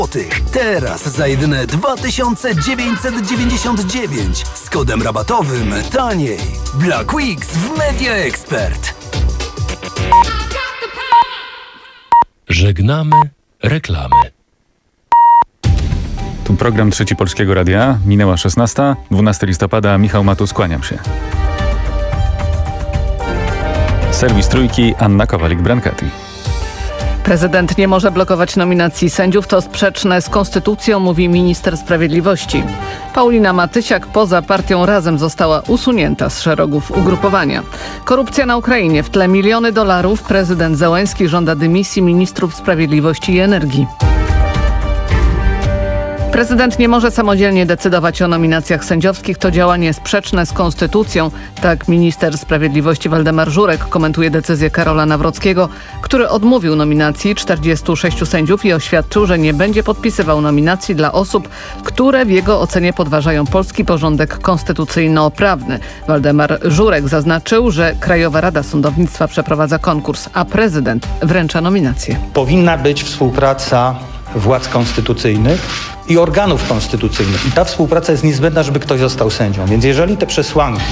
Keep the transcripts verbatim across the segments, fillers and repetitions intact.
złotych. Teraz za jedyne dwa tysiące dziewięćset dziewięćdziesiąt dziewięć z kodem rabatowym taniej. Black Weeks w Media Expert. Żegnamy reklamy. Tu program Trzeci Polskiego Radia. Minęła szesnasta, dwunastego listopada. Michał Matus, kłaniam się. Serwis Trójki, Anna Kowalik-Brancati. Prezydent nie może blokować nominacji sędziów, to sprzeczne z konstytucją, mówi minister sprawiedliwości. Paulina Matysiak poza partią Razem została usunięta z szeregów ugrupowania. Korupcja na Ukrainie, w tle miliony dolarów. Prezydent Zełenski żąda dymisji ministrów sprawiedliwości i energii. Prezydent nie może samodzielnie decydować o nominacjach sędziowskich. To działanie sprzeczne z konstytucją. Tak minister sprawiedliwości Waldemar Żurek komentuje decyzję Karola Nawrockiego, który odmówił nominacji czterdziestu sześciu sędziów i oświadczył, że nie będzie podpisywał nominacji dla osób, które w jego ocenie podważają polski porządek konstytucyjno-prawny. Waldemar Żurek zaznaczył, że Krajowa Rada Sądownictwa przeprowadza konkurs, a prezydent wręcza nominację. Powinna być współpraca władz konstytucyjnych i organów konstytucyjnych. I ta współpraca jest niezbędna, żeby ktoś został sędzią. Więc jeżeli te przesłanki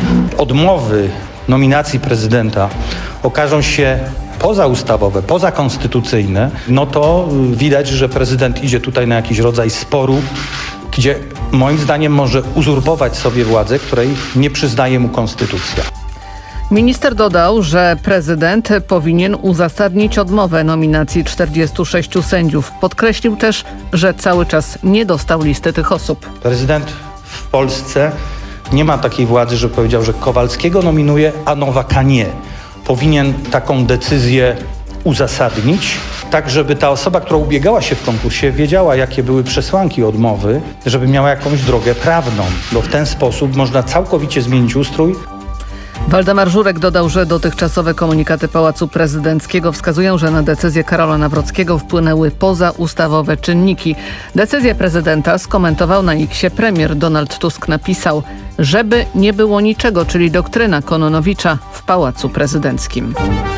odmowy nominacji prezydenta okażą się pozaustawowe, pozakonstytucyjne, no to widać, że prezydent idzie tutaj na jakiś rodzaj sporu, gdzie moim zdaniem może uzurpować sobie władzę, której nie przyznaje mu konstytucja. Minister dodał, że prezydent powinien uzasadnić odmowę nominacji czterdziestu sześciu sędziów. Podkreślił też, że cały czas nie dostał listy tych osób. Prezydent w Polsce nie ma takiej władzy, że powiedział, że Kowalskiego nominuje, a Nowaka nie. Powinien taką decyzję uzasadnić, tak żeby ta osoba, która ubiegała się w konkursie, wiedziała, jakie były przesłanki odmowy, żeby miała jakąś drogę prawną, bo w ten sposób można całkowicie zmienić ustrój. Waldemar Żurek dodał, że dotychczasowe komunikaty Pałacu Prezydenckiego wskazują, że na decyzję Karola Nawrockiego wpłynęły pozaustawowe czynniki. Decyzję prezydenta skomentował na X-ie premier. Donald Tusk napisał, żeby nie było niczego, czyli doktryna Kononowicza w Pałacu Prezydenckim.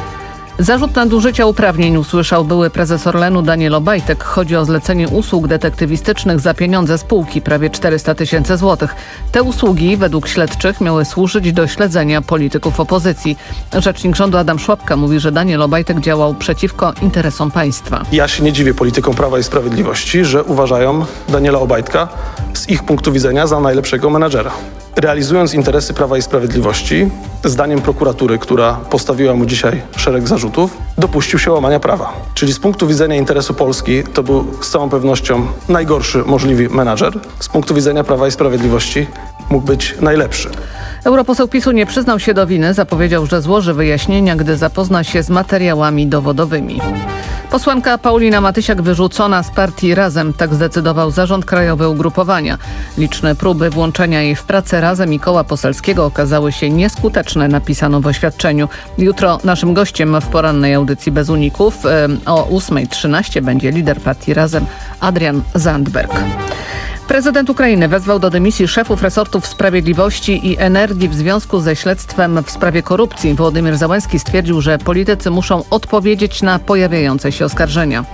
Zarzut nadużycia uprawnień usłyszał były prezes Orlenu Daniel Obajtek. Chodzi o zlecenie usług detektywistycznych za pieniądze spółki, prawie czterysta tysięcy złotych. Te usługi według śledczych miały służyć do śledzenia polityków opozycji. Rzecznik rządu Adam Szłapka mówi, że Daniel Obajtek działał przeciwko interesom państwa. Ja się nie dziwię politykom Prawa i Sprawiedliwości, że uważają Daniela Obajtka z ich punktu widzenia za najlepszego menadżera. Realizując interesy Prawa i Sprawiedliwości, zdaniem prokuratury, która postawiła mu dzisiaj szereg zarzutów, dopuścił się łamania prawa. Czyli z punktu widzenia interesu Polski to był z całą pewnością najgorszy możliwy menadżer. Z punktu widzenia Prawa i Sprawiedliwości mógł być najlepszy. Europoseł PiSu nie przyznał się do winy, zapowiedział, że złoży wyjaśnienia, gdy zapozna się z materiałami dowodowymi. Posłanka Paulina Matysiak wyrzucona z partii Razem, tak zdecydował Zarząd Krajowy ugrupowania. Liczne próby włączenia jej w pracę Razem i koła poselskiego okazały się nieskuteczne, napisano w oświadczeniu. Jutro naszym gościem w porannej audycji Bez Uników o ósma trzynaście będzie lider partii Razem Adrian Zandberg. Prezydent Ukrainy wezwał do dymisji szefów resortów sprawiedliwości i energii w związku ze śledztwem w sprawie korupcji. Wołodymyr Zełenski stwierdził, że politycy muszą odpowiedzieć na pojawiające się oskarżenia.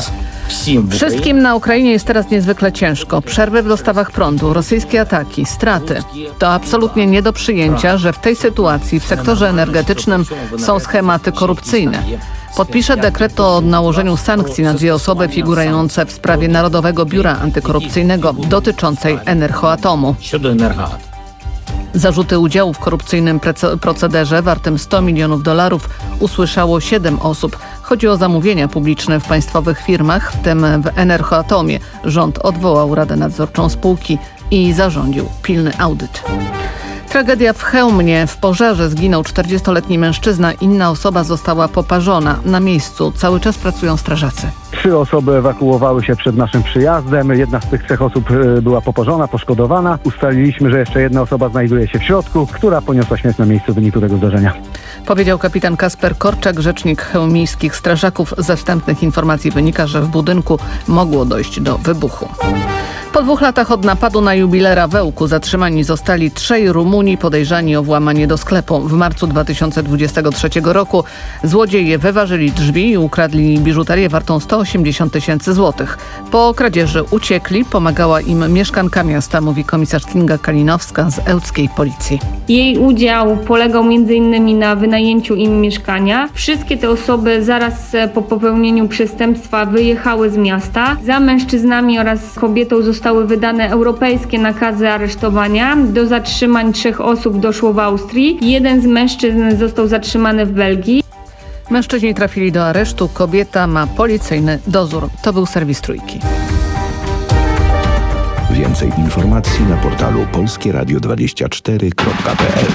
Wszystkim na Ukrainie jest teraz niezwykle ciężko. Przerwy w dostawach prądu, rosyjskie ataki, straty. To absolutnie nie do przyjęcia, że w tej sytuacji w sektorze energetycznym są schematy korupcyjne. Podpisze dekret o nałożeniu sankcji na dwie osoby figurujące w sprawie Narodowego Biura Antykorupcyjnego dotyczącej Energoatomu. Zarzuty udziału w korupcyjnym procederze wartym sto milionów dolarów usłyszało siedem osób. Chodzi o zamówienia publiczne w państwowych firmach, w tym w Energoatomie. Rząd odwołał Radę Nadzorczą spółki i zarządził pilny audyt. Tragedia w Chełmnie. W pożarze zginął czterdziestoletni mężczyzna. Inna osoba została poparzona. Na miejscu cały czas pracują strażacy. Trzy osoby ewakuowały się przed naszym przyjazdem. Jedna z tych trzech osób była poparzona, poszkodowana. Ustaliliśmy, że jeszcze jedna osoba znajduje się w środku, która poniosła śmierć na miejscu w wyniku tego zdarzenia. Powiedział kapitan Kasper Korczak, rzecznik chełmińskich strażaków. Ze wstępnych informacji wynika, że w budynku mogło dojść do wybuchu. Po dwóch latach od napadu na jubilera w Ełku zatrzymani zostali trzej Rumuni podejrzani o włamanie do sklepu. W marcu dwa tysiące dwudziestego trzeciego roku złodzieje wyważyli drzwi i ukradli biżuterię wartą sto osiemdziesiąt tysięcy złotych. Po kradzieży uciekli, pomagała im mieszkanka miasta, mówi komisarz Kinga Kalinowska z ełckiej policji. Jej udział polegał między innymi na wynajęciu im mieszkania. Wszystkie te osoby zaraz po popełnieniu przestępstwa wyjechały z miasta. Za mężczyznami oraz kobietą zostały wydane europejskie nakazy aresztowania. Do zatrzymań trzech osób doszło w Austrii. Jeden z mężczyzn został zatrzymany w Belgii. Mężczyźni trafili do aresztu, kobieta ma policyjny dozór. To był serwis Trójki. Więcej informacji na portalu polskie radio dwadzieścia cztery kropka p l.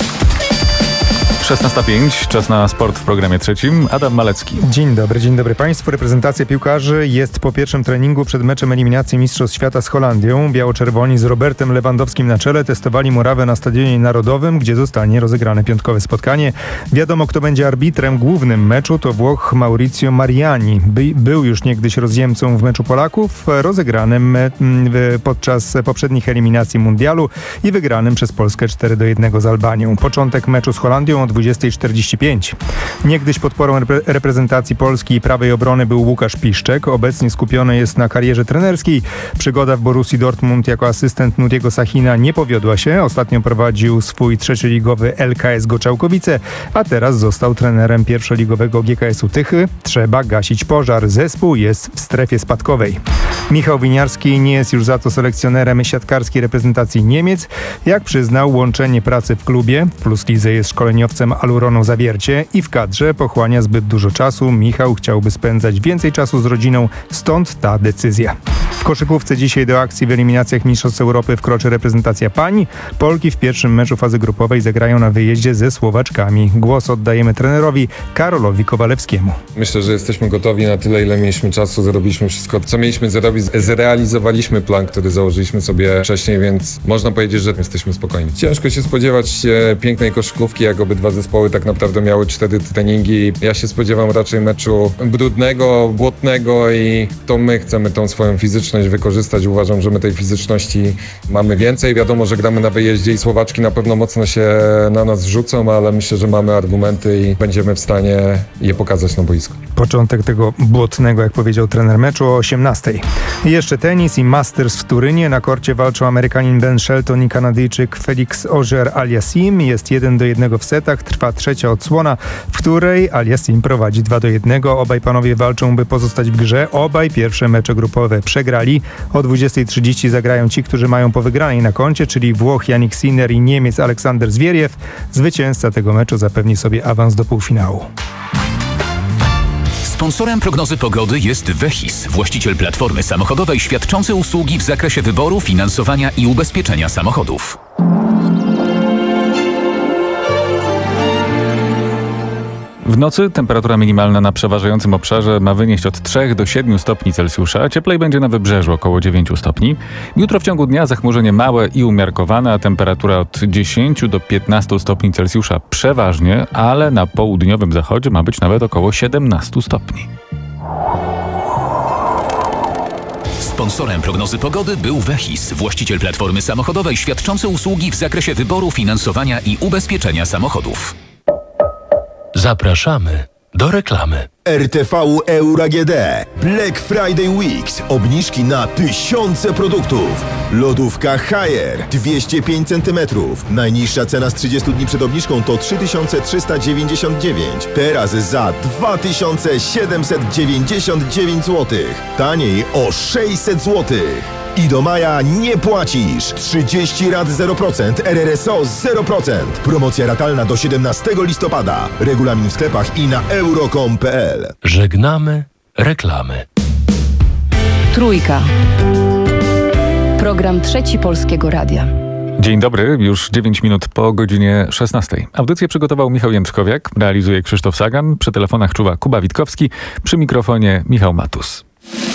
szesnasta pięć, czas na sport w programie trzecim. Adam Malecki. Dzień dobry, dzień dobry Państwu. Reprezentacja piłkarzy jest po pierwszym treningu przed meczem eliminacji Mistrzostw Świata z Holandią. Biało-czerwoni z Robertem Lewandowskim na czele testowali murawę na Stadionie Narodowym, gdzie zostanie rozegrane piątkowe spotkanie. Wiadomo, kto będzie arbitrem głównym meczu, to Włoch Maurizio Mariani. By, był już niegdyś rozjemcą w meczu Polaków, rozegranym podczas poprzednich eliminacji mundialu i wygranym przez Polskę cztery do jednego z Albanią. Początek meczu z Holandią o dwudziesta czterdzieści pięć. Niegdyś podporą repre- reprezentacji Polski i prawej obrony był Łukasz Piszczek. Obecnie skupiony jest na karierze trenerskiej. Przygoda w Borussii Dortmund jako asystent Nuriego Sachina nie powiodła się. Ostatnio prowadził swój trzecioligowy L K S Goczałkowice, a teraz został trenerem pierwszoligowego G K S-u Tychy. Trzeba gasić pożar. Zespół jest w strefie spadkowej. Michał Winiarski nie jest już za to selekcjonerem siatkarskiej reprezentacji Niemiec. Jak przyznał, łączenie pracy w klubie plus lidze jest szkoleniowcem Aluronu Zawiercie i w kadrze pochłania zbyt dużo czasu. Michał chciałby spędzać więcej czasu z rodziną, stąd ta decyzja. W koszykówce dzisiaj do akcji w eliminacjach Mistrzostw Europy wkroczy reprezentacja pań. Polki w pierwszym meczu fazy grupowej zagrają na wyjeździe ze Słowaczkami. Głos oddajemy trenerowi Karolowi Kowalewskiemu. Myślę, że jesteśmy gotowi na tyle, ile mieliśmy czasu. Zrobiliśmy wszystko, co mieliśmy zrobić. Zrealizowaliśmy plan, który założyliśmy sobie wcześniej, więc można powiedzieć, że jesteśmy spokojni. Ciężko się spodziewać pięknej koszykówki, jak obydwa zespoły tak naprawdę miały cztery treningi. Ja się spodziewam raczej meczu brudnego, błotnego i to my chcemy tą swoją fizyczność wykorzystać. Uważam, że my tej fizyczności mamy więcej. Wiadomo, że gramy na wyjeździe i Słowaczki na pewno mocno się na nas rzucą, ale myślę, że mamy argumenty i będziemy w stanie je pokazać na boisku. Początek tego błotnego, jak powiedział trener meczu, o osiemnastej. I jeszcze tenis i Masters w Turynie. Na korcie walczą Amerykanin Ben Shelton i Kanadyjczyk Felix Auger-Aliassime. Jest jeden do jednego w setach. Trwa trzecia odsłona, w której Aliassime prowadzi dwa do jednego. Obaj panowie walczą, by pozostać w grze. Obaj pierwsze mecze grupowe przegrali. O dwudziestej trzydzieści zagrają ci, którzy mają po wygranej na koncie, czyli Włoch Jannik Sinner i Niemiec Aleksander Zwieriew. Zwycięzca tego meczu zapewni sobie awans do półfinału. Sponsorem prognozy pogody jest Vehis, właściciel platformy samochodowej świadczący usługi w zakresie wyboru, finansowania i ubezpieczenia samochodów. W nocy temperatura minimalna na przeważającym obszarze ma wynieść od trzech do siedmiu stopni Celsjusza. Cieplej będzie na wybrzeżu, około dziewięciu stopni. Jutro w ciągu dnia zachmurzenie małe i umiarkowane, a temperatura od dziesięciu do piętnastu stopni Celsjusza przeważnie, ale na południowym zachodzie ma być nawet około siedemnastu stopni. Sponsorem prognozy pogody był Vehis, właściciel platformy samochodowej świadczący usługi w zakresie wyboru, finansowania i ubezpieczenia samochodów. Zapraszamy do reklamy. R T V Euro A G D. Black Friday Weeks. Obniżki na tysiące produktów. Lodówka Haier dwieście pięć centymetrów. Najniższa cena z trzydziestu dni przed obniżką to trzy tysiące trzysta dziewięćdziesiąt dziewięć. Teraz za dwa tysiące siedemset dziewięćdziesiąt dziewięć złotych. Taniej o sześćset złotych. I do maja nie płacisz. trzydzieści rat zero procent, R R S O zero procent. Promocja ratalna do siedemnastego listopada. Regulamin w sklepach i na euro kropka com kropka p l. Żegnamy reklamy. Trójka. Program Trzeci Polskiego Radia. Dzień dobry, już dziewięć minut po godzinie szesnastej. Audycję przygotował Michał Jędrzkowiak, realizuje Krzysztof Sagan, przy telefonach czuwa Kuba Witkowski, przy mikrofonie Michał Matus.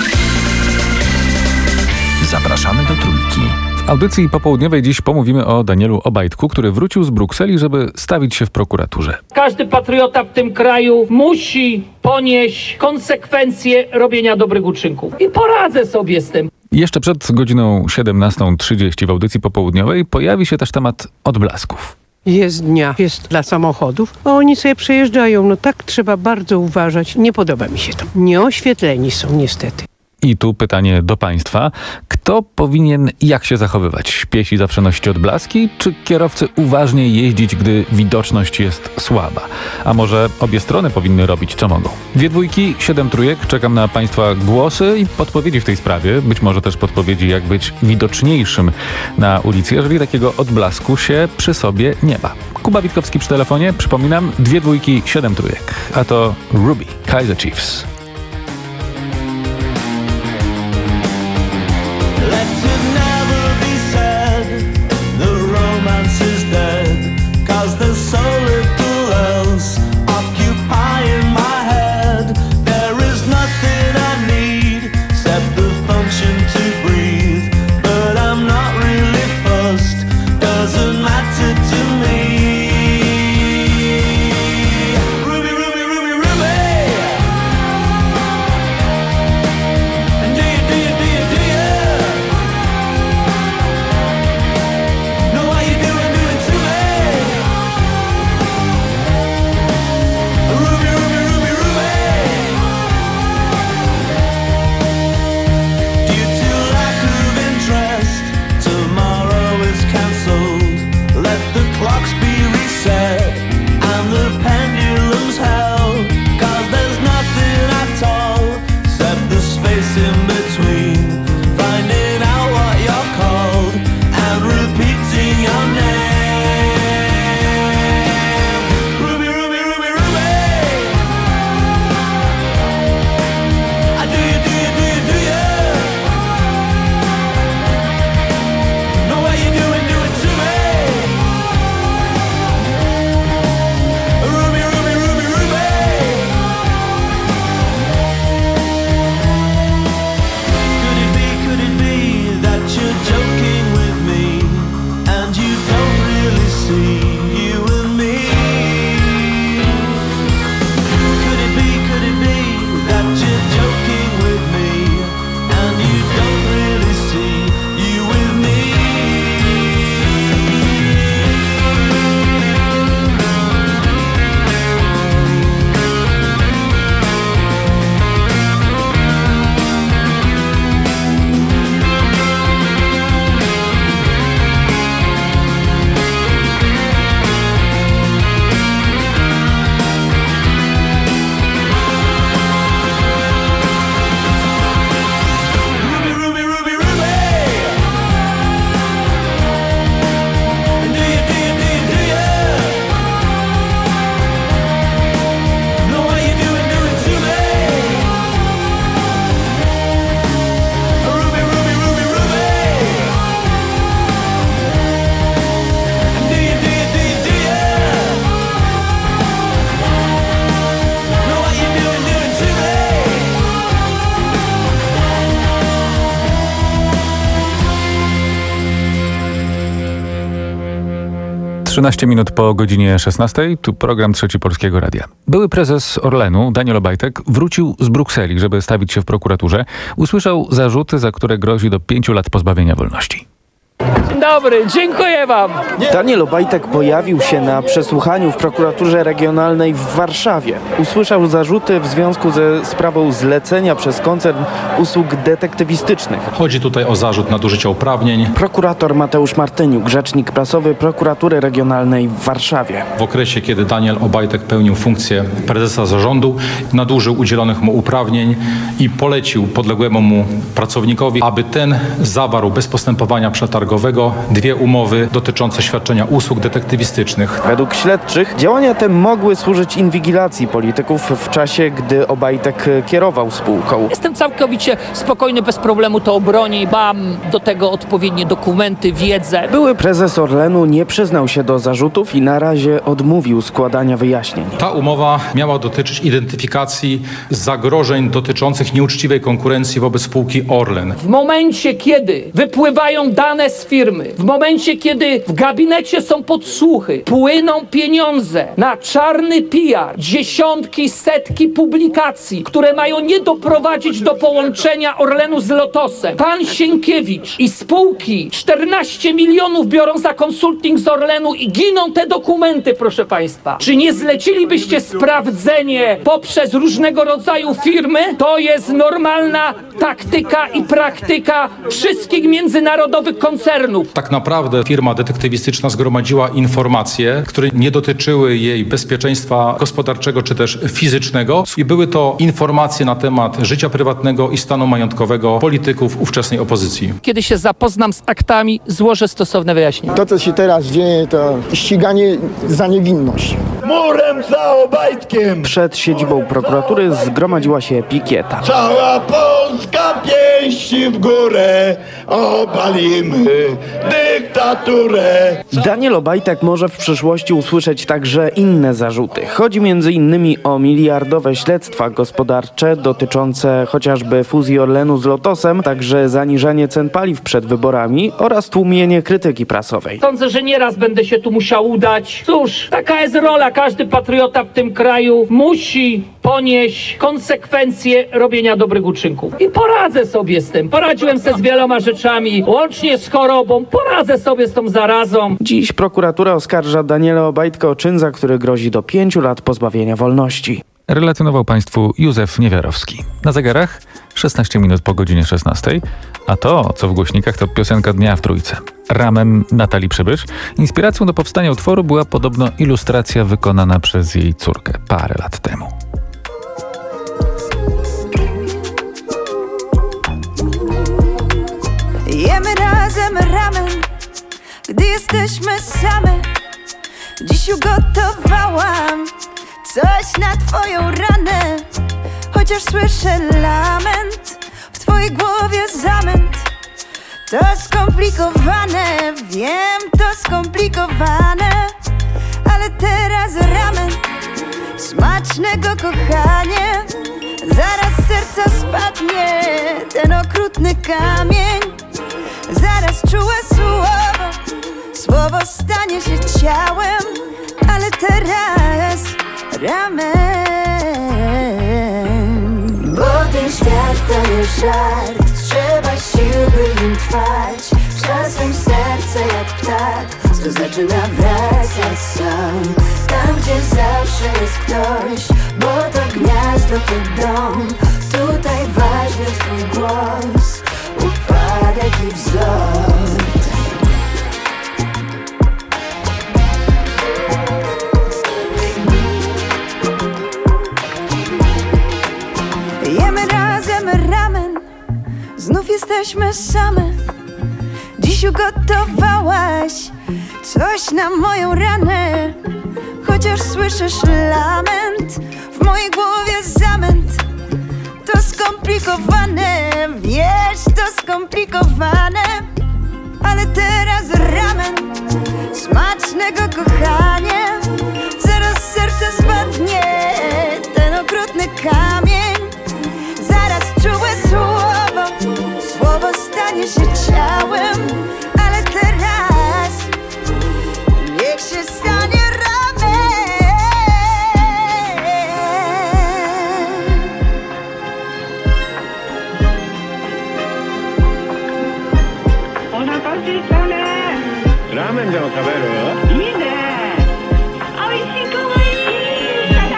Zapraszamy do Trójki. W audycji popołudniowej dziś pomówimy o Danielu Obajtku, który wrócił z Brukseli, żeby stawić się w prokuraturze. Każdy patriota w tym kraju musi ponieść konsekwencje robienia dobrych uczynków. I poradzę sobie z tym. Jeszcze przed godziną siedemnastą trzydzieści w audycji popołudniowej pojawi się też temat odblasków. Jest dnia, jest dla samochodów, a oni sobie przejeżdżają. No tak trzeba bardzo uważać. Nie podoba mi się to. Nieoświetleni są niestety. I tu pytanie do państwa. Kto powinien jak się zachowywać? Piesi zawsze nosić odblaski, czy kierowcy uważnie jeździć, gdy widoczność jest słaba? A może obie strony powinny robić co mogą? Dwie dwójki, siedem trójek. Czekam na państwa głosy i podpowiedzi w tej sprawie. Być może też podpowiedzi, jak być widoczniejszym na ulicy, jeżeli takiego odblasku się przy sobie nie ma. Kuba Witkowski przy telefonie. Przypominam, dwie dwójki, siedem trójek. A to Ruby, Kaiser Chiefs. trzynaście minut po godzinie szesnastej, tu program Trzeci Polskiego Radia. Były prezes Orlenu, Daniel Obajtek, wrócił z Brukseli, żeby stawić się w prokuraturze. Usłyszał zarzuty, za które grozi do pięciu lat pozbawienia wolności. Dzień dobry, dziękuję wam. Daniel Obajtek pojawił się na przesłuchaniu w prokuraturze regionalnej w Warszawie. Usłyszał zarzuty w związku ze sprawą zlecenia przez koncern usług detektywistycznych. Chodzi tutaj o zarzut nadużycia uprawnień. Prokurator Mateusz Martyniuk, rzecznik prasowy prokuratury regionalnej w Warszawie. W okresie, kiedy Daniel Obajtek pełnił funkcję prezesa zarządu, nadużył udzielonych mu uprawnień i polecił podległemu mu pracownikowi, aby ten zawarł bez postępowania przetargowego dwie umowy dotyczące świadczenia usług detektywistycznych. Według śledczych działania te mogły służyć inwigilacji polityków w czasie, gdy Obajtek kierował spółką. Jestem całkowicie spokojny, bez problemu to obronię i mam do tego odpowiednie dokumenty, wiedzę. Były prezes Orlenu nie przyznał się do zarzutów i na razie odmówił składania wyjaśnień. Ta umowa miała dotyczyć identyfikacji zagrożeń dotyczących nieuczciwej konkurencji wobec spółki Orlen. W momencie, kiedy wypływają dane z firmy, firmy, w momencie, kiedy w gabinecie są podsłuchy, płyną pieniądze na czarny P R, dziesiątki, setki publikacji, które mają nie doprowadzić do połączenia Orlenu z Lotosem. Pan Sienkiewicz i spółki czternaście milionów biorą za konsulting z Orlenu i giną te dokumenty, proszę państwa. Czy nie zlecilibyście sprawdzenie poprzez różnego rodzaju firmy? To jest normalna taktyka i praktyka wszystkich międzynarodowych koncernów. Tak naprawdę firma detektywistyczna zgromadziła informacje, które nie dotyczyły jej bezpieczeństwa gospodarczego czy też fizycznego i były to informacje na temat życia prywatnego i stanu majątkowego polityków ówczesnej opozycji. Kiedy się zapoznam z aktami, złożę stosowne wyjaśnienia. To, co się teraz dzieje, to ściganie za niewinność. Murem za Obajtkiem! Przed siedzibą prokuratury zgromadziła się pikieta. Cała Polska pięści w górę, obalimy dyktaturę. Daniel Obajtek może w przyszłości usłyszeć także inne zarzuty. Chodzi między innymi o miliardowe śledztwa gospodarcze dotyczące chociażby fuzji Orlenu z Lotosem, także zaniżanie cen paliw przed wyborami oraz tłumienie krytyki prasowej. Sądzę, że nieraz będę się tu musiał udać. Cóż, taka jest rola. Każdy patriota w tym kraju musi ponieść konsekwencje robienia dobrych uczynków. I poradzę sobie z tym. Poradziłem sobie z wieloma rzeczami, łącznie z chorobą. Poradzę sobie z tą zarazą. Dziś prokuratura oskarża Daniela Obajtka o czyn, za który grozi do pięciu lat pozbawienia wolności. Relacjonował Państwu Józef Niewiarowski. Na zegarach szesnaście minut po godzinie szesnastej, a to, co w głośnikach, to piosenka dnia w Trójce. Ramem Natalii Przybysz. Inspiracją do powstania utworu była podobno ilustracja wykonana przez jej córkę parę lat temu. Jemy razem ramen, gdy jesteśmy same. Dziś ugotowałam coś na twoją ranę. Chociaż słyszę lament, w twojej głowie zamęt. To skomplikowane, wiem, to skomplikowane. Ale teraz ramen, smacznego kochanie. Zaraz z serca spadnie ten okrutny kamień. Zaraz czułe słowo, słowo stanie się ciałem. Ale teraz ramen. Bo ten świat to nie żart, trzeba sił, by nim trwać. Czasem serce jak ptak, to zaczyna wracać sam. Tam, gdzie zawsze jest ktoś, bo to gniazdo, to dom. Tutaj ważny twój głos, upadek i wzlot. Jemy razem ramen, znów jesteśmy same. Dziś ugotowałaś coś na moją ranę. Chociaż słyszysz lament, w mojej głowie zamęt. To skomplikowane, wiesz, to skomplikowane. Ale teraz ramen, smacznego kochanie. Zaraz z serca spadnie ten okrutny kamień. Zaraz czułe słowo, słowo stanie się ciałem. Ale teraz niech się stanie ramen. Ona toczy ramen. Ramen de Otavero. Ine. Oishi kawaii.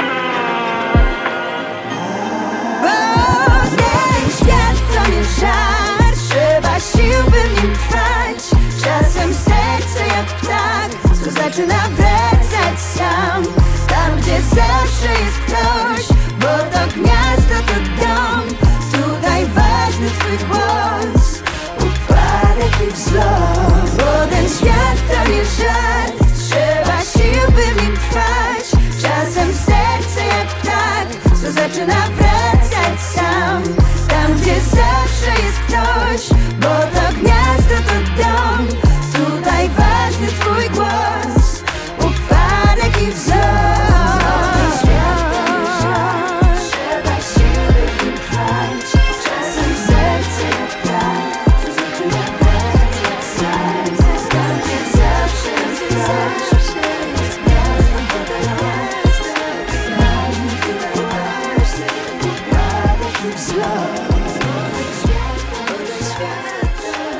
Bo ten świat to nie żart, trzeba sił, by w nim trwać. Czasem serce jak ptak, co zaczyna wracać sam. Tam, gdzie zawsze jest ktoś, bo to gniazdo, to dom. Tutaj ważny twój głos, upadek i wzlot. Bo ten świat to nie żart, trzeba sił, by w nim trwać. Czasem serce jak ptak, co zaczyna wracać sam. Tam, gdzie zawsze jest ktoś, bo to gniazdo, to dom. Tutaj ważny twój głos, upadek i wzlot. Trzeba sił, by w nim trwać. Czasem serce jak ptak, co zaczyna wracać sam.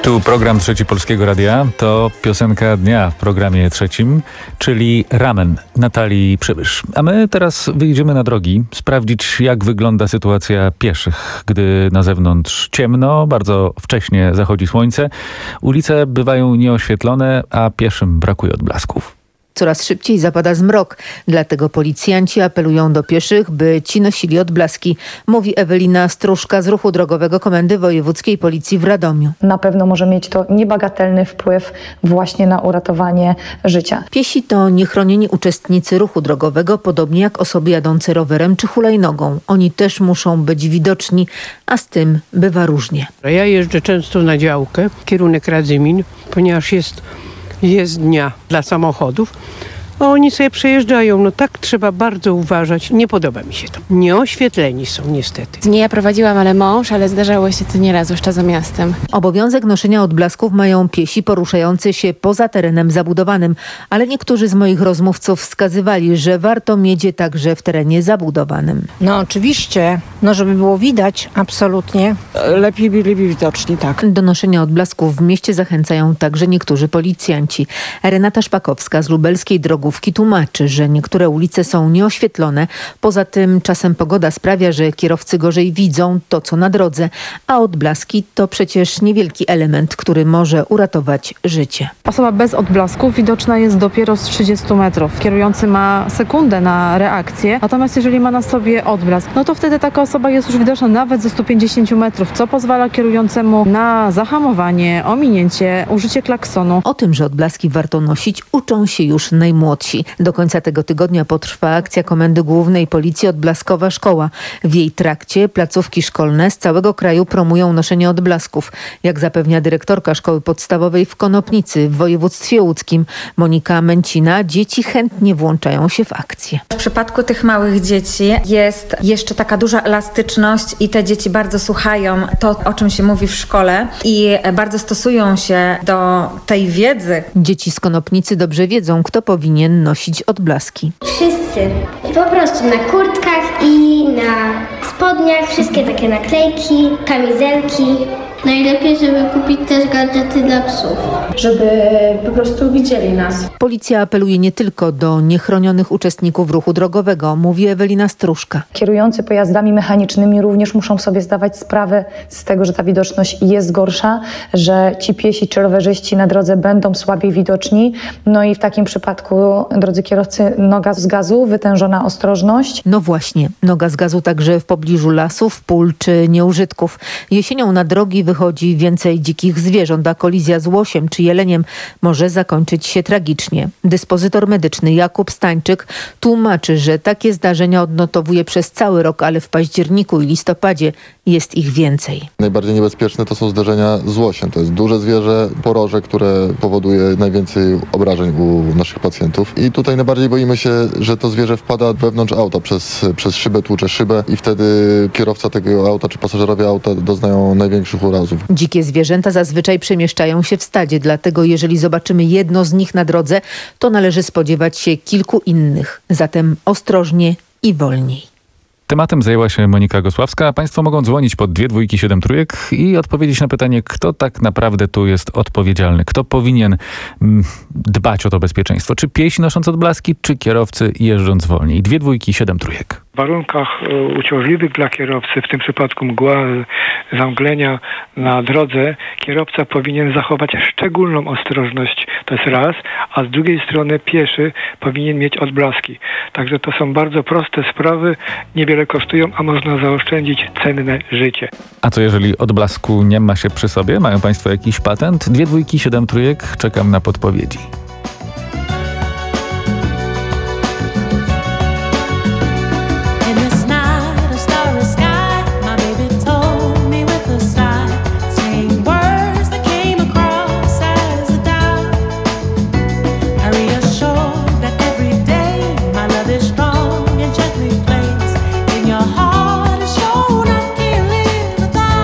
Tu program Trzeci Polskiego Radia, to piosenka dnia w programie trzecim, czyli Ramen Natalii Przybysz. A my teraz wyjdziemy na drogi, sprawdzić jak wygląda sytuacja pieszych, gdy na zewnątrz ciemno, bardzo wcześnie zachodzi słońce, ulice bywają nieoświetlone, a pieszym brakuje odblasków. Coraz szybciej zapada zmrok, dlatego policjanci apelują do pieszych, by ci nosili odblaski, mówi Ewelina Struszka z Ruchu Drogowego Komendy Wojewódzkiej Policji w Radomiu. Na pewno może mieć to niebagatelny wpływ właśnie na uratowanie życia. Piesi to niechronieni uczestnicy ruchu drogowego, podobnie jak osoby jadące rowerem czy hulajnogą. Oni też muszą być widoczni, a z tym bywa różnie. Ja jeżdżę często na działkę, kierunek Radzymin, ponieważ jest jezdnia dla samochodów, a oni sobie przejeżdżają. No tak trzeba bardzo uważać. Nie podoba mi się to. Nieoświetleni są niestety. Nie ja prowadziłam, ale mąż, ale zdarzało się to nieraz, zwłaszcza za miastem. Obowiązek noszenia odblasków mają piesi poruszający się poza terenem zabudowanym, ale niektórzy z moich rozmówców wskazywali, że warto mieć je także w terenie zabudowanym. No oczywiście, no żeby było widać, absolutnie. Lepiej byli widoczni, tak. Do noszenia odblasków w mieście zachęcają także niektórzy policjanci. Renata Szpakowska z lubelskiej drogówki tłumaczy, że niektóre ulice są nieoświetlone. Poza tym czasem pogoda sprawia, że kierowcy gorzej widzą to, co na drodze, a odblaski to przecież niewielki element, który może uratować życie. Osoba bez odblasków widoczna jest dopiero z trzydziestu metrów. Kierujący ma sekundę na reakcję, natomiast jeżeli ma na sobie odblask, no to wtedy taka osoba jest już widoczna nawet ze stu pięćdziesięciu metrów, co pozwala kierującemu na zahamowanie, ominięcie, użycie klaksonu. O tym, że odblaski warto nosić, uczą się już najmłodsi. Do końca tego tygodnia potrwa akcja Komendy Głównej Policji Odblaskowa Szkoła. W jej trakcie placówki szkolne z całego kraju promują noszenie odblasków. Jak zapewnia dyrektorka szkoły podstawowej w Konopnicy w województwie łódzkim Monika Męcina, dzieci chętnie włączają się w akcję. W przypadku tych małych dzieci jest jeszcze taka duża elastyczność i te dzieci bardzo słuchają to, o czym się mówi w szkole i bardzo stosują się do tej wiedzy. Dzieci z Konopnicy dobrze wiedzą, kto powinien nosić odblaski. Wszyscy. Po prostu na kurtkach i na spodniach, wszystkie takie naklejki, kamizelki. Najlepiej, żeby kupić też gadżety dla psów. Żeby po prostu widzieli nas. Policja apeluje nie tylko do niechronionych uczestników ruchu drogowego, mówi Ewelina Struszka. Kierujący pojazdami mechanicznymi również muszą sobie zdawać sprawę z tego, że ta widoczność jest gorsza, że ci piesi czy rowerzyści na drodze będą słabiej widoczni. No i w takim przypadku, drodzy kierowcy, noga z gazu, wytężona ostrożność. No właśnie, noga z gazu także w pobliżu lasów, pól czy nieużytków. Jesienią na drogi wychodzi więcej dzikich zwierząt, a kolizja z łosiem czy jeleniem może zakończyć się tragicznie. Dyspozytor medyczny Jakub Stańczyk tłumaczy, że takie zdarzenia odnotowuje przez cały rok, ale w październiku i listopadzie jest ich więcej. Najbardziej niebezpieczne to są zdarzenia z łosiem. To jest duże zwierzę, poroże, które powoduje najwięcej obrażeń u naszych pacjentów. I tutaj najbardziej boimy się, że to zwierzę wpada wewnątrz auta, przez, przez szybę, tłucze szybę i wtedy kierowca tego auta czy pasażerowie auta doznają największych urazów. Dzikie zwierzęta zazwyczaj przemieszczają się w stadzie, dlatego jeżeli zobaczymy jedno z nich na drodze, to należy spodziewać się kilku innych. Zatem ostrożnie i wolniej. Tematem zajęła się Monika Gosławska. Państwo mogą dzwonić pod dwie dwójki siedem trójek i odpowiedzieć na pytanie, kto tak naprawdę tu jest odpowiedzialny, kto powinien mm, dbać o to bezpieczeństwo. Czy piesi nosząc odblaski, czy kierowcy jeżdżąc wolniej. Dwie dwójki siedem trójek. W warunkach uciążliwych dla kierowcy, w tym przypadku mgła, zamglenia na drodze, kierowca powinien zachować szczególną ostrożność, to jest raz, a z drugiej strony pieszy powinien mieć odblaski. Także to są bardzo proste sprawy, niewiele kosztują, a można zaoszczędzić cenne życie. A co jeżeli odblasku nie ma się przy sobie? Mają Państwo jakiś patent? Dwie dwójki siedem trójek, czekam na podpowiedzi.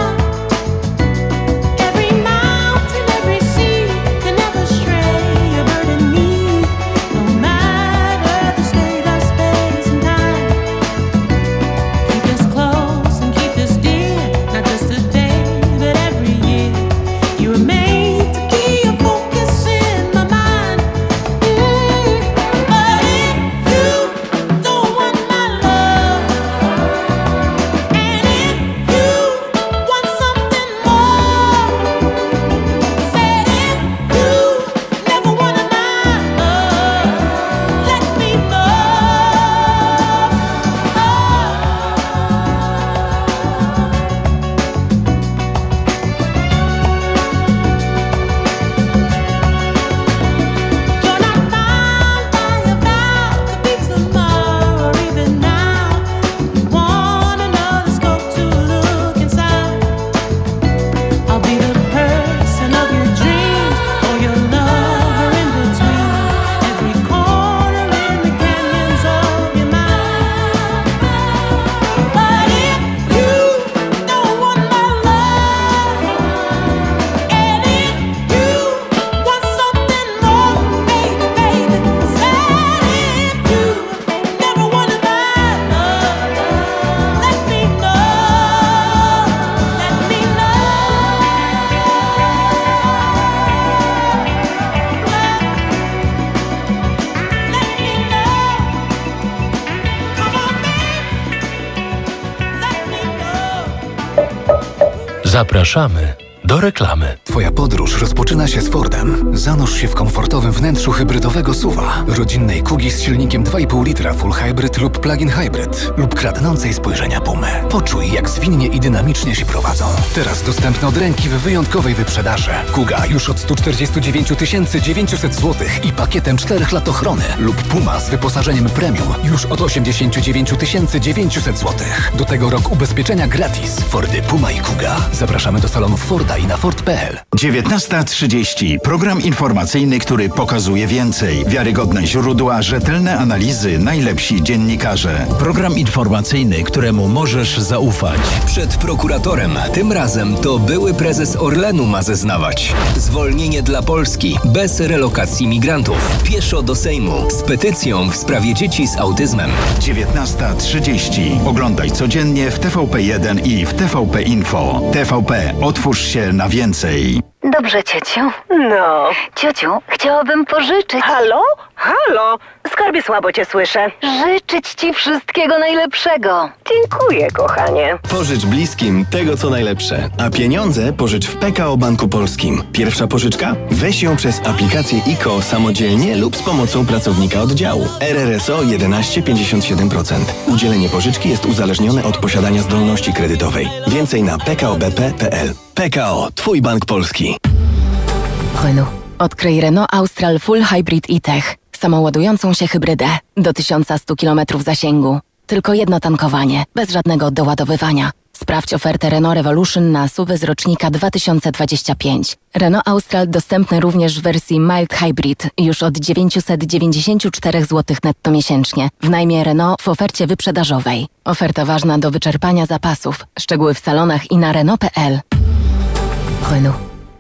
Every mountain, every sea can never stray. Zapraszamy do reklamy. Twoja podróż rozpoczyna się z Fordem. Zanurz się w komfortowym wnętrzu hybrydowego suwa, rodzinnej Kugi z silnikiem dwa i pół litra full hybrid lub plug-in hybrid lub kradnącej spojrzenia Pumy. Poczuj, jak zwinnie i dynamicznie się prowadzą. Teraz dostępne od ręki w wyjątkowej wyprzedaży. Kuga już od sto czterdzieści dziewięć tysięcy dziewięćset złotych i pakietem czterech lat ochrony lub Puma z wyposażeniem premium już od osiemdziesiąt dziewięć tysięcy dziewięćset złotych. Do tego rok ubezpieczenia gratis. Fordy Puma i Kuga. Zapraszamy do salonów Forda i na Ford kropka p l. dziewiętnasta trzydzieści. Program informacyjny, który pokazuje więcej. Wiarygodne źródła, rzetelne analizy, najlepsi dziennikarze. Program informacyjny, któremu możesz zaufać. Przed prokuratorem. Tym razem to były prezes Orlenu ma zeznawać. Zwolnienie dla Polski. Bez relokacji migrantów. Pieszo do Sejmu. Z petycją w sprawie dzieci z autyzmem. dziewiętnasta trzydzieści. Oglądaj codziennie w T V P jeden i w T V P Info. T V P. Otwórz się na więcej. Dobrze, ciociu. No. Ciociu, chciałabym pożyczyć. Halo? Halo? Skarbie, słabo cię słyszę. Życzyć ci wszystkiego najlepszego. Dziękuję, kochanie. Pożycz bliskim tego, co najlepsze. A pieniądze pożycz w P K O Banku Polskim. Pierwsza pożyczka? Weź ją przez aplikację I K O samodzielnie lub z pomocą pracownika oddziału. R R S O jedenaście pięćdziesiąt siedem procent. Udzielenie pożyczki jest uzależnione od posiadania zdolności kredytowej. Więcej na p k o b p kropka p l. P K O. Twój bank polski. Renault. Odkryj Renault Austral Full Hybrid e-Tech. Samoładującą się hybrydę. Do tysiąc sto kilometrów zasięgu. Tylko jedno tankowanie. Bez żadnego doładowywania. Sprawdź ofertę Renault Revolution na S U V z rocznika dwa tysiące dwudziesty piąty. Renault Austral dostępny również w wersji Mild Hybrid już od dziewięćset dziewięćdziesiąt cztery złotych netto miesięcznie. W najmie Renault w ofercie wyprzedażowej. Oferta ważna do wyczerpania zapasów. Szczegóły w salonach i na Renault kropka p l. Renault.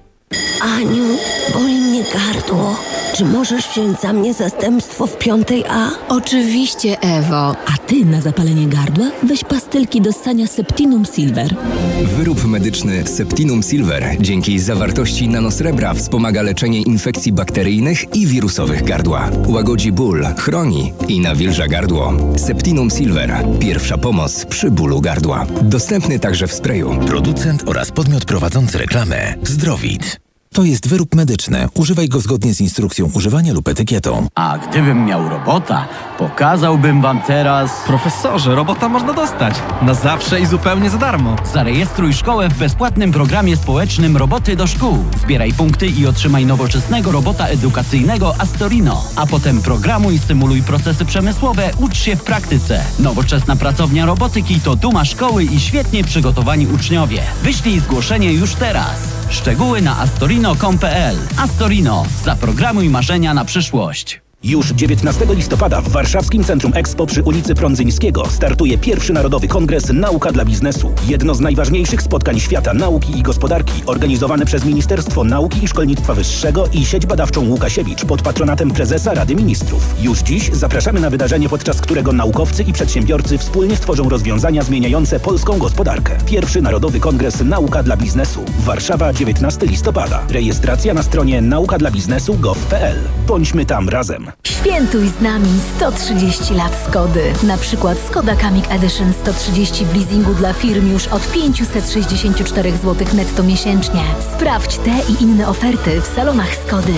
Aniu, boli mnie gardło. Czy możesz wziąć za mnie zastępstwo w piątej A? Oczywiście, Ewo. A ty na zapalenie gardła weź pastylki do ssania Septinum Silver. Wyrób medyczny Septinum Silver dzięki zawartości nanosrebra wspomaga leczenie infekcji bakteryjnych i wirusowych gardła. Łagodzi ból, chroni i nawilża gardło. Septinum Silver. Pierwsza pomoc przy bólu gardła. Dostępny także w sprayu. Producent oraz podmiot prowadzący reklamę Zdrowit. To jest wyrób medyczny. Używaj go zgodnie z instrukcją używania lub etykietą. A gdybym miał robota, pokazałbym wam teraz... Profesorze, robota można dostać. Na zawsze i zupełnie za darmo. Zarejestruj szkołę w bezpłatnym programie społecznym Roboty do szkół. Zbieraj punkty i otrzymaj nowoczesnego robota edukacyjnego Astorino. A potem programuj, symuluj procesy przemysłowe, ucz się w praktyce. Nowoczesna pracownia robotyki to duma szkoły i świetnie przygotowani uczniowie. Wyślij zgłoszenie już teraz. Szczegóły na astorino kropka com kropka p l. Astorino. Zaprogramuj marzenia na przyszłość. Już dziewiętnastego listopada w warszawskim Centrum Expo przy ulicy Prądzyńskiego startuje pierwszy Narodowy Kongres Nauka dla Biznesu. Jedno z najważniejszych spotkań świata nauki i gospodarki organizowane przez Ministerstwo Nauki i Szkolnictwa Wyższego i Sieć Badawczą Łukasiewicz pod patronatem prezesa Rady Ministrów. Już dziś zapraszamy na wydarzenie, podczas którego naukowcy i przedsiębiorcy wspólnie stworzą rozwiązania zmieniające polską gospodarkę. Pierwszy Narodowy Kongres Nauka dla Biznesu. Warszawa, dziewiętnastego listopada. Rejestracja na stronie nauka dla biznesu kropka gov kropka p l. Bądźmy tam razem. Świętuj z nami sto trzydzieści lat Skody. Na przykład Skoda Kamiq Edition sto trzydzieści w leasingu dla firm już od pięćset sześćdziesiąt cztery złotych netto miesięcznie. Sprawdź te i inne oferty w salonach Skody.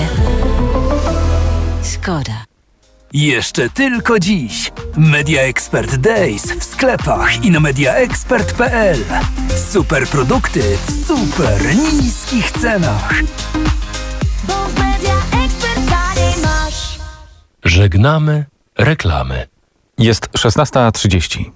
Skoda. Jeszcze tylko dziś. Media Expert Days w sklepach i na media expert kropka p l. Super produkty w super niskich cenach. Żegnamy reklamy. Jest szesnasta trzydzieści.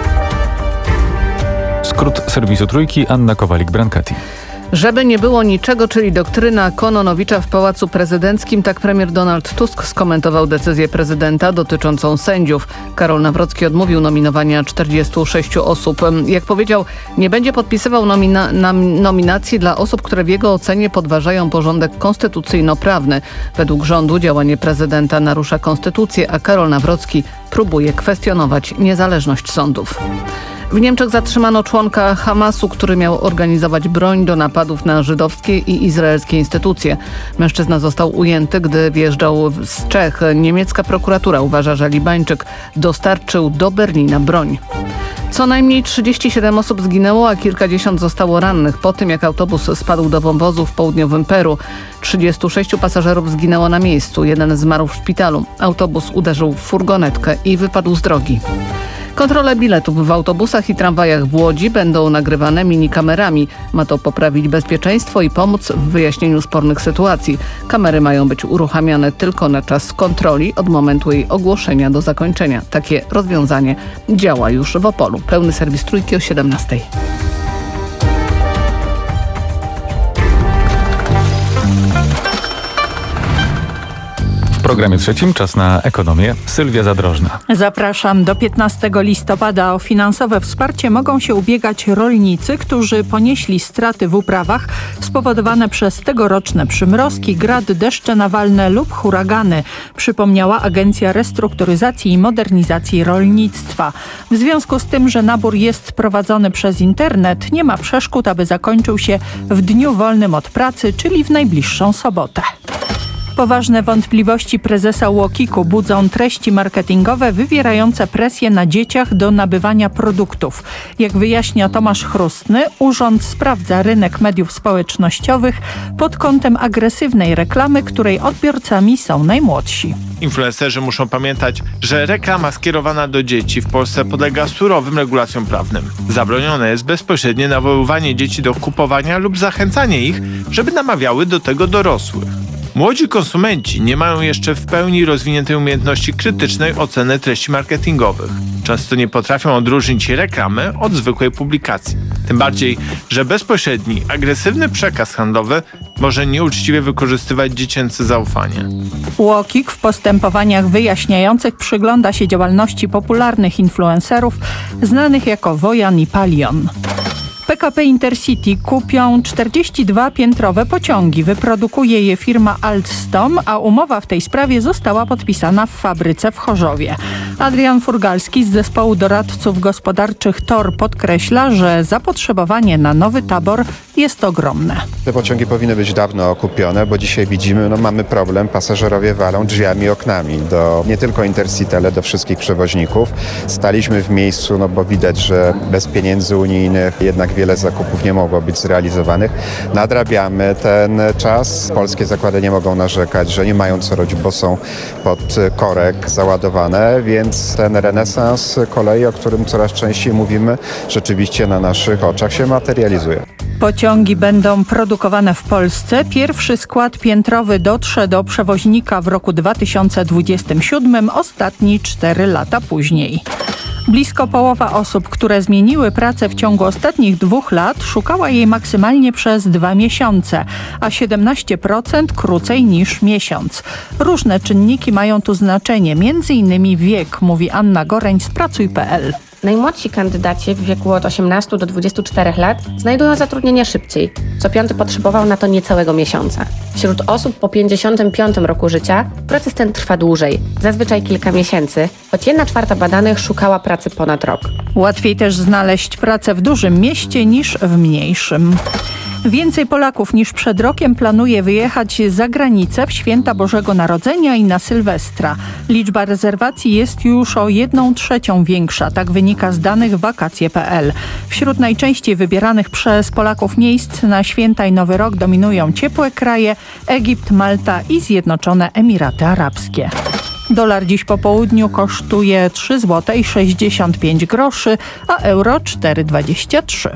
Skrót serwisu Trójki, Anna Kowalik-Brancati. Żeby nie było niczego, czyli doktryna Kononowicza w Pałacu Prezydenckim, tak premier Donald Tusk skomentował decyzję prezydenta dotyczącą sędziów. Karol Nawrocki odmówił nominowania czterdziestu sześciu osób. Jak powiedział, nie będzie podpisywał nomina- nam- nominacji dla osób, które w jego ocenie podważają porządek konstytucyjno-prawny. Według rządu działanie prezydenta narusza konstytucję, a Karol Nawrocki próbuje kwestionować niezależność sądów. W Niemczech zatrzymano członka Hamasu, który miał organizować broń do napadów na żydowskie i izraelskie instytucje. Mężczyzna został ujęty, gdy wjeżdżał z Czech. Niemiecka prokuratura uważa, że Libańczyk dostarczył do Berlina broń. Co najmniej trzydzieści siedem osób zginęło, a kilkadziesiąt zostało rannych po tym, jak autobus spadł do wąwozu w południowym Peru. trzydziestu sześciu pasażerów zginęło na miejscu, jeden zmarł w szpitalu. Autobus uderzył w furgonetkę i wypadł z drogi. Kontrole biletów w autobusach i tramwajach w Łodzi będą nagrywane minikamerami. Ma to poprawić bezpieczeństwo i pomóc w wyjaśnieniu spornych sytuacji. Kamery mają być uruchamiane tylko na czas kontroli od momentu jej ogłoszenia do zakończenia. Takie rozwiązanie działa już w Opolu. Pełny serwis Trójki o siedemnastej. W programie trzecim czas na ekonomię. Sylwia Zadrożna. Zapraszam. Do piętnastego listopada o finansowe wsparcie mogą się ubiegać rolnicy, którzy ponieśli straty w uprawach spowodowane przez tegoroczne przymrozki, grad, deszcze nawalne lub huragany, przypomniała Agencja Restrukturyzacji i Modernizacji Rolnictwa. W związku z tym, że nabór jest prowadzony przez internet, nie ma przeszkód, aby zakończył się w dniu wolnym od pracy, czyli w najbliższą sobotę. Poważne wątpliwości prezesa UOKiK-u budzą treści marketingowe wywierające presję na dzieciach do nabywania produktów. Jak wyjaśnia Tomasz Chrustny, urząd sprawdza rynek mediów społecznościowych pod kątem agresywnej reklamy, której odbiorcami są najmłodsi. Influencerzy muszą pamiętać, że reklama skierowana do dzieci w Polsce podlega surowym regulacjom prawnym. Zabronione jest bezpośrednie nawoływanie dzieci do kupowania lub zachęcanie ich, żeby namawiały do tego dorosłych. Młodzi konsumenci nie mają jeszcze w pełni rozwiniętej umiejętności krytycznej oceny treści marketingowych. Często nie potrafią odróżnić reklamy od zwykłej publikacji. Tym bardziej, że bezpośredni, agresywny przekaz handlowy może nieuczciwie wykorzystywać dziecięce zaufanie. UOKiK w postępowaniach wyjaśniających przygląda się działalności popularnych influencerów znanych jako Wojan i Palion. P K P Intercity kupią czterdzieści dwa piętrowe pociągi. Wyprodukuje je firma Alstom, a umowa w tej sprawie została podpisana w fabryce w Chorzowie. Adrian Furgalski z zespołu doradców gospodarczych T O R podkreśla, że zapotrzebowanie na nowy tabor jest ogromne. Te pociągi powinny być dawno kupione, bo dzisiaj widzimy, no mamy problem, pasażerowie walą drzwiami, oknami do nie tylko Intercity, ale do wszystkich przewoźników. Staliśmy w miejscu, no bo widać, że bez pieniędzy unijnych jednak wiele zakupów nie mogło być zrealizowanych. Nadrabiamy ten czas. Polskie zakłady nie mogą narzekać, że nie mają co robić, bo są pod korek załadowane, więc ten renesans kolei, o którym coraz częściej mówimy, rzeczywiście na naszych oczach się materializuje. Pociągi będą produkowane w Polsce. Pierwszy skład piętrowy dotrze do przewoźnika w roku dwa tysiące dwudziestym siódmym, ostatni cztery lata później. Blisko połowa osób, które zmieniły pracę w ciągu ostatnich dwóch lat, szukała jej maksymalnie przez dwa miesiące, a siedemnaście procent krócej niż miesiąc. Różne czynniki mają tu znaczenie, między innymi wiek, mówi Anna Goreń z pracuj kropka p l. Najmłodsi kandydaci w wieku od osiemnastu do dwudziestu czterech lat znajdują zatrudnienie szybciej. Co piąty potrzebował na to niecałego miesiąca. Wśród osób po pięćdziesiątym piątym roku życia proces ten trwa dłużej, zazwyczaj kilka miesięcy, choć jedna czwarta badanych szukała pracy ponad rok. Łatwiej też znaleźć pracę w dużym mieście niż w mniejszym. Więcej Polaków niż przed rokiem planuje wyjechać za granicę w święta Bożego Narodzenia i na Sylwestra. Liczba rezerwacji jest już o jedną trzecią większa, tak wynika z danych wakacje kropka p l. Wśród najczęściej wybieranych przez Polaków miejsc na święta i Nowy Rok dominują ciepłe kraje, Egipt, Malta i Zjednoczone Emiraty Arabskie. Dolar dziś po południu kosztuje trzy złote sześćdziesiąt pięć groszy, a euro cztery dwadzieścia trzy.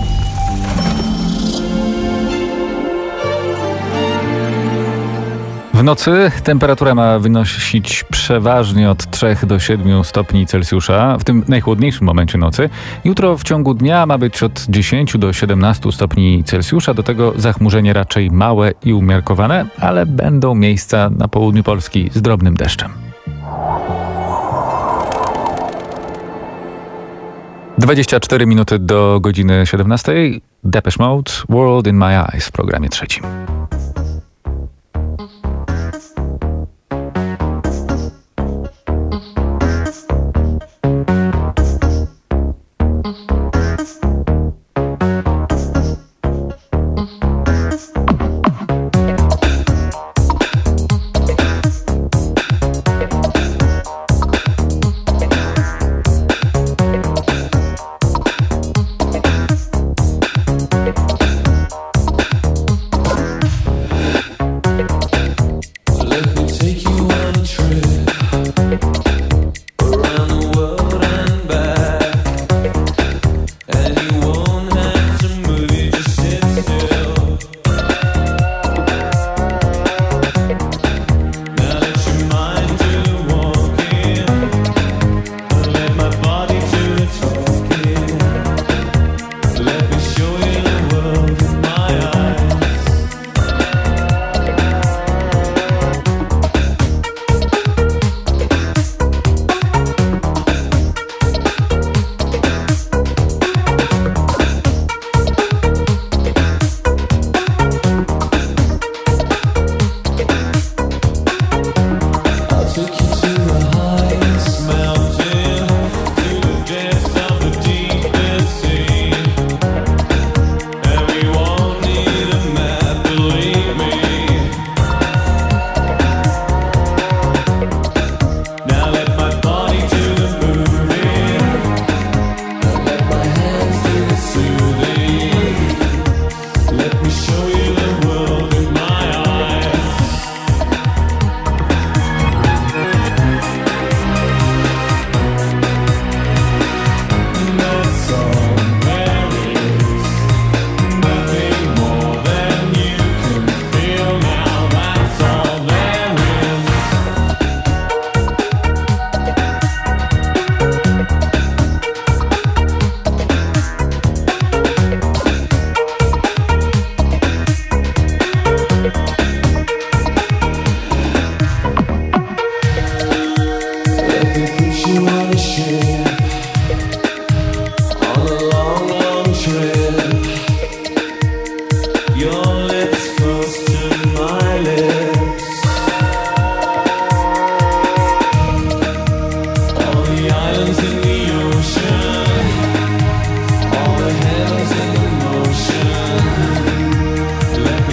W nocy temperatura ma wynosić przeważnie od trzech do siedmiu stopni Celsjusza, w tym najchłodniejszym momencie nocy. Jutro w ciągu dnia ma być od dziesięciu do siedemnastu stopni Celsjusza, do tego zachmurzenie raczej małe i umiarkowane, ale będą miejsca na południu Polski z drobnym deszczem. dwadzieścia cztery minuty do godziny siedemnastej. Depeche Mode, World in My Eyes w programie trzecim. Thank you.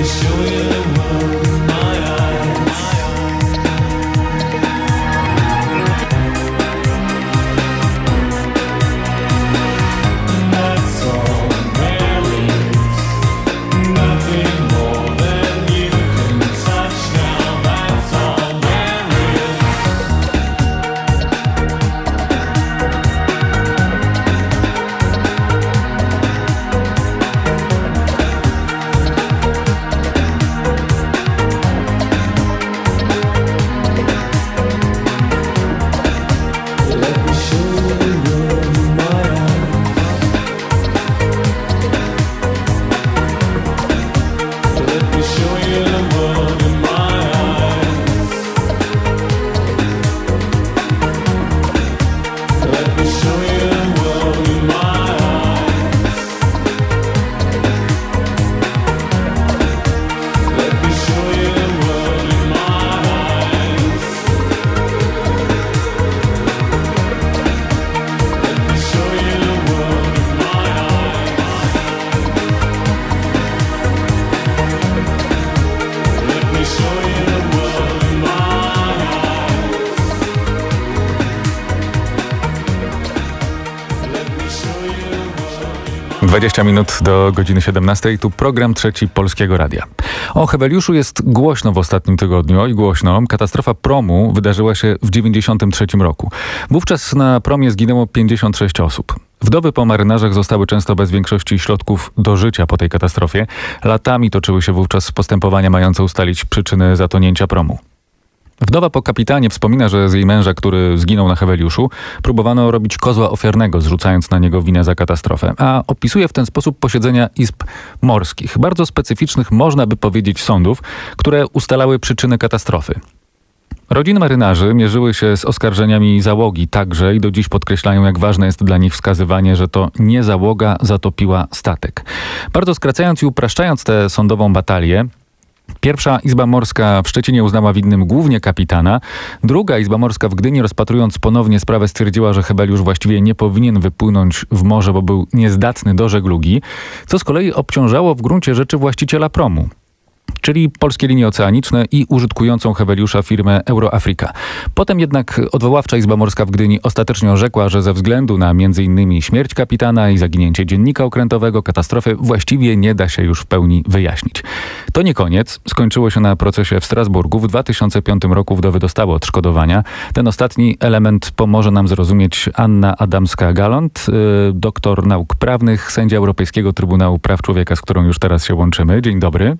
dwadzieścia minut do godziny siedemnastej. Tu program Trzeci Polskiego Radia. O Heweliuszu jest głośno w ostatnim tygodniu. Oj, głośno. Katastrofa promu wydarzyła się w dziewięćdziesiątym trzecim roku. Wówczas na promie zginęło pięćdziesiąt sześć osób. Wdowy po marynarzach zostały często bez większości środków do życia po tej katastrofie. Latami toczyły się wówczas postępowania mające ustalić przyczyny zatonięcia promu. Wdowa po kapitanie wspomina, że z jej męża, który zginął na Heweliuszu, próbowano robić kozła ofiarnego, zrzucając na niego winę za katastrofę. A opisuje w ten sposób posiedzenia izb morskich, bardzo specyficznych, można by powiedzieć, sądów, które ustalały przyczyny katastrofy. Rodziny marynarzy mierzyły się z oskarżeniami załogi także i do dziś podkreślają, jak ważne jest dla nich wskazywanie, że to nie załoga zatopiła statek. Bardzo skracając i upraszczając tę sądową batalię, Pierwsza Izba Morska w Szczecinie uznała winnym głównie kapitana. Druga Izba Morska w Gdyni, rozpatrując ponownie sprawę, stwierdziła, że Heweliusz właściwie nie powinien wypłynąć w morze, bo był niezdatny do żeglugi, co z kolei obciążało w gruncie rzeczy właściciela promu, czyli Polskie Linie Oceaniczne i użytkującą Heweliusza firmę Euroafrika. Potem jednak odwoławcza Izba Morska w Gdyni ostatecznie orzekła, że ze względu na między innymi śmierć kapitana i zaginięcie dziennika okrętowego katastrofy właściwie nie da się już w pełni wyjaśnić. To nie koniec. Skończyło się na procesie w Strasburgu. W dwa tysiące piątym roku wdowy dostały odszkodowania. Ten ostatni element pomoże nam zrozumieć Anna Adamska-Galont, yy, doktor nauk prawnych, sędzia Europejskiego Trybunału Praw Człowieka, z którą już teraz się łączymy. Dzień dobry.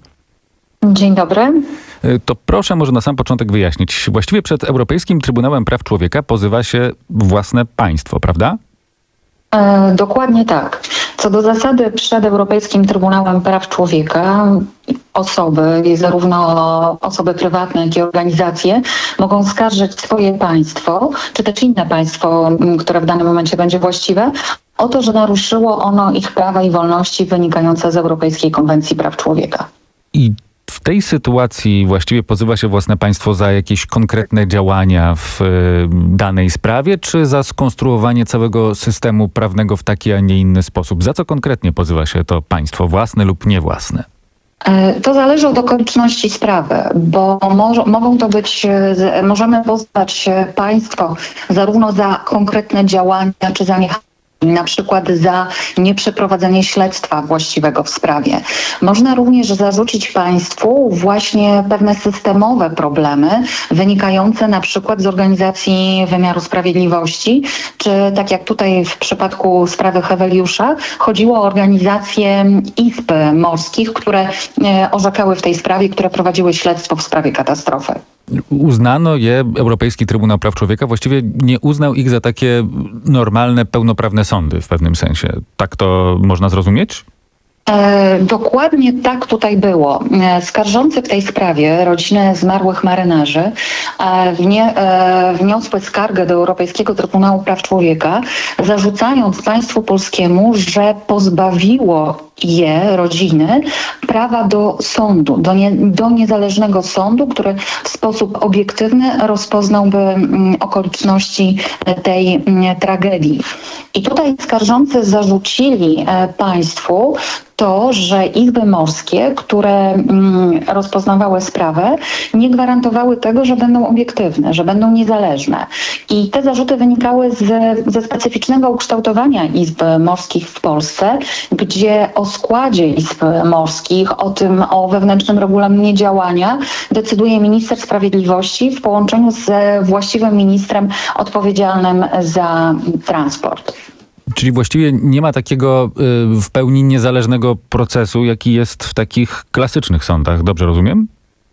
Dzień dobry. To proszę może na sam początek wyjaśnić. Właściwie przed Europejskim Trybunałem Praw Człowieka pozywa się własne państwo, prawda? E, dokładnie tak. Co do zasady przed Europejskim Trybunałem Praw Człowieka osoby, zarówno osoby prywatne, jak i organizacje mogą skarżyć swoje państwo, czy też inne państwo, które w danym momencie będzie właściwe, o to, że naruszyło ono ich prawa i wolności wynikające z Europejskiej Konwencji Praw Człowieka. I w tej sytuacji właściwie pozywa się własne państwo za jakieś konkretne działania w y, danej sprawie, czy za skonstruowanie całego systemu prawnego w taki, a nie inny sposób? Za co konkretnie pozywa się to państwo, własne lub niewłasne? To zależy od okoliczności sprawy, bo mo- mogą to być, możemy pozwać państwo zarówno za konkretne działania, czy za niechęć, na przykład za nieprzeprowadzenie śledztwa właściwego w sprawie. Można również zarzucić państwu właśnie pewne systemowe problemy wynikające na przykład z organizacji wymiaru sprawiedliwości, czy tak jak tutaj w przypadku sprawy Heweliusza chodziło o organizacje izb morskich, które orzekały w tej sprawie, które prowadziły śledztwo w sprawie katastrofy. Uznano je, Europejski Trybunał Praw Człowieka właściwie nie uznał ich za takie normalne, pełnoprawne sądy w pewnym sensie. Tak to można zrozumieć? E, dokładnie tak tutaj było. E, skarżący w tej sprawie rodziny zmarłych marynarzy e, wnie, e, wniosły skargę do Europejskiego Trybunału Praw Człowieka, zarzucając państwu polskiemu, że pozbawiło je, rodziny, prawa do sądu, do, nie, do niezależnego sądu, który w sposób obiektywny rozpoznałby mm, okoliczności tej mm, tragedii. I tutaj skarżący zarzucili e, państwu to, że izby morskie, które mm, rozpoznawały sprawę, nie gwarantowały tego, że będą obiektywne, że będą niezależne. I te zarzuty wynikały z, ze specyficznego ukształtowania izb morskich w Polsce, gdzie o składzie izb morskich, o tym, o wewnętrznym regulaminie działania decyduje minister sprawiedliwości w połączeniu z właściwym ministrem odpowiedzialnym za transport. Czyli właściwie nie ma takiego y, w pełni niezależnego procesu, jaki jest w takich klasycznych sądach. Dobrze rozumiem?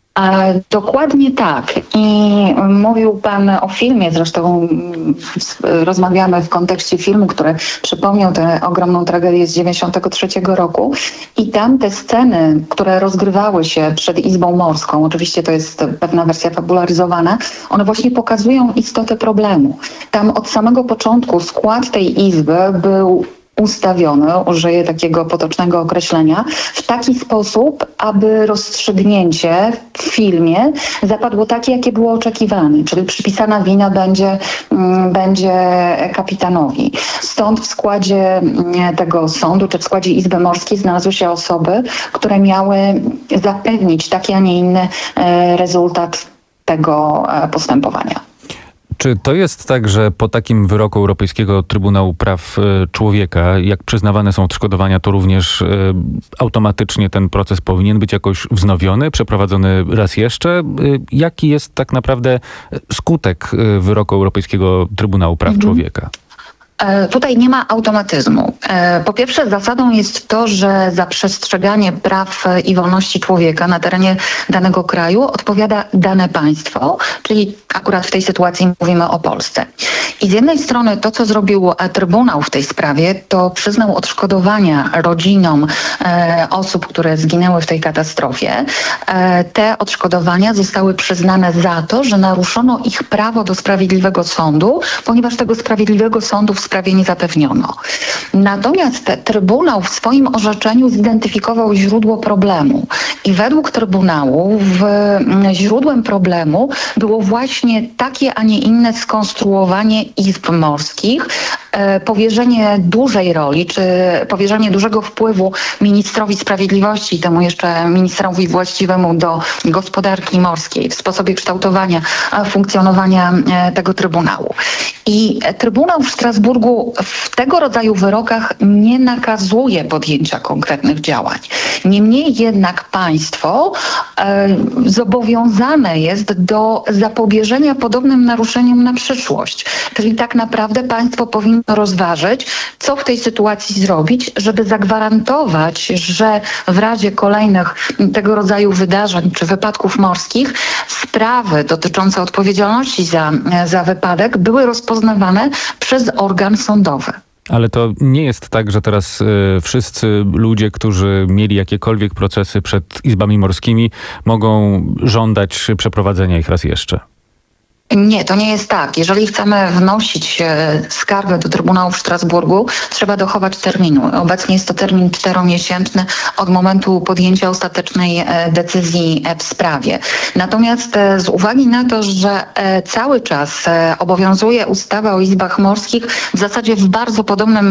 E, dokładnie tak. I mówił pan o filmie, zresztą mm, rozmawiamy w kontekście filmu, który przypomniał tę ogromną tragedię z dziewięćdziesiątego trzeciego roku. I tam te sceny, które rozgrywały się przed Izbą Morską, oczywiście to jest pewna wersja fabularyzowana, one właśnie pokazują istotę problemu. Tam od samego początku skład tej izby był ustawiony, użyję takiego potocznego określenia, w taki sposób, aby rozstrzygnięcie w filmie zapadło takie, jakie było oczekiwane, czyli przypisana wina będzie, mm, będzie kapitanowi. Stąd w składzie mm, tego sądu, czy w składzie Izby Morskiej znalazły się osoby, które miały zapewnić taki, a nie inny e, rezultat tego e, postępowania. Czy to jest tak, że po takim wyroku Europejskiego Trybunału Praw Człowieka, jak przyznawane są odszkodowania, to również y, automatycznie ten proces powinien być jakoś wznowiony, przeprowadzony raz jeszcze? Y, jaki jest tak naprawdę skutek y, wyroku Europejskiego Trybunału Praw mhm. Człowieka? Tutaj nie ma automatyzmu. Po pierwsze, zasadą jest to, że za przestrzeganie praw i wolności człowieka na terenie danego kraju odpowiada dane państwo, czyli akurat w tej sytuacji mówimy o Polsce. I z jednej strony to, co zrobił Trybunał w tej sprawie, to przyznał odszkodowania rodzinom e, osób, które zginęły w tej katastrofie. E, te odszkodowania zostały przyznane za to, że naruszono ich prawo do sprawiedliwego sądu, ponieważ tego sprawiedliwego sądu w sprawie nie zapewniono. Natomiast Trybunał w swoim orzeczeniu zidentyfikował źródło problemu i według Trybunału w, źródłem problemu było właśnie takie, a nie inne skonstruowanie izb morskich, e, powierzenie dużej roli, czy powierzenie dużego wpływu ministrowi sprawiedliwości, temu jeszcze ministrowi właściwemu do gospodarki morskiej w sposobie kształtowania funkcjonowania e, tego Trybunału. I Trybunał w Strasburgu w tego rodzaju wyrokach nie nakazuje podjęcia konkretnych działań. Niemniej jednak państwo e, zobowiązane jest do zapobieżenia podobnym naruszeniom na przyszłość. Czyli tak naprawdę państwo powinno rozważyć, co w tej sytuacji zrobić, żeby zagwarantować, że w razie kolejnych tego rodzaju wydarzeń czy wypadków morskich sprawy dotyczące odpowiedzialności za, za wypadek były rozpoznawane przez organ sądowy. Ale to nie jest tak, że teraz y, wszyscy ludzie, którzy mieli jakiekolwiek procesy przed izbami morskimi, mogą żądać przeprowadzenia ich raz jeszcze. Nie, to nie jest tak. Jeżeli chcemy wnosić skargę do Trybunału w Strasburgu, trzeba dochować terminu. Obecnie jest to termin czteromiesięczny od momentu podjęcia ostatecznej decyzji w sprawie. Natomiast z uwagi na to, że cały czas obowiązuje ustawa o izbach morskich w zasadzie w bardzo podobnym,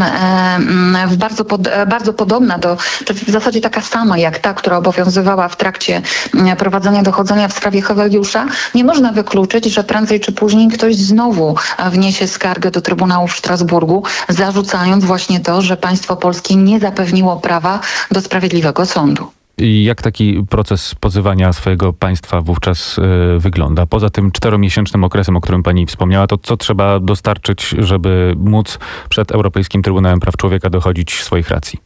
w bardzo, pod, bardzo podobna do, czy w zasadzie taka sama jak ta, która obowiązywała w trakcie prowadzenia dochodzenia w sprawie Heweliusza, nie można wykluczyć, że prędzej czy później ktoś znowu wniesie skargę do Trybunału w Strasburgu, zarzucając właśnie to, że państwo polskie nie zapewniło prawa do sprawiedliwego sądu. I jak taki proces pozywania swojego państwa wówczas y, wygląda? Poza tym czteromiesięcznym okresem, o którym pani wspomniała, to co trzeba dostarczyć, żeby móc przed Europejskim Trybunałem Praw Człowieka dochodzić swoich racji?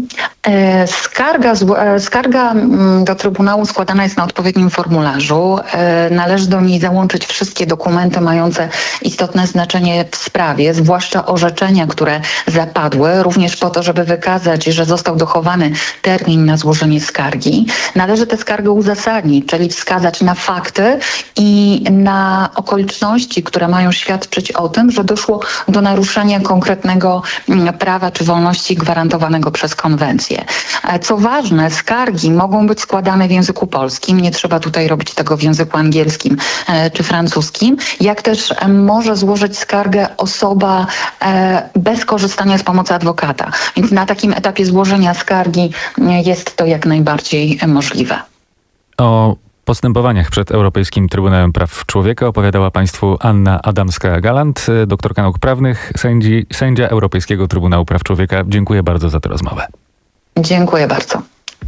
Skarga, skarga do Trybunału składana jest na odpowiednim formularzu. Należy do niej załączyć wszystkie dokumenty mające istotne znaczenie w sprawie, zwłaszcza orzeczenia, które zapadły, również po to, żeby wykazać, że został dochowany termin na złożenie skargi. Należy tę skargę uzasadnić, czyli wskazać na fakty i na okoliczności, które mają świadczyć o tym, że doszło do naruszenia konkretnego prawa czy wolności gwarantowanego przez konwencję. Co ważne, skargi mogą być składane w języku polskim, nie trzeba tutaj robić tego w języku angielskim czy francuskim, jak też może złożyć skargę osoba bez korzystania z pomocy adwokata. Więc na takim etapie złożenia skargi jest to jak najbardziej możliwe. O postępowaniach przed Europejskim Trybunałem Praw Człowieka opowiadała Państwu Anna Adamska-Galant, doktorka nauk prawnych, sędzi, sędzia Europejskiego Trybunału Praw Człowieka. Dziękuję bardzo za tę rozmowę. Dziękuję bardzo.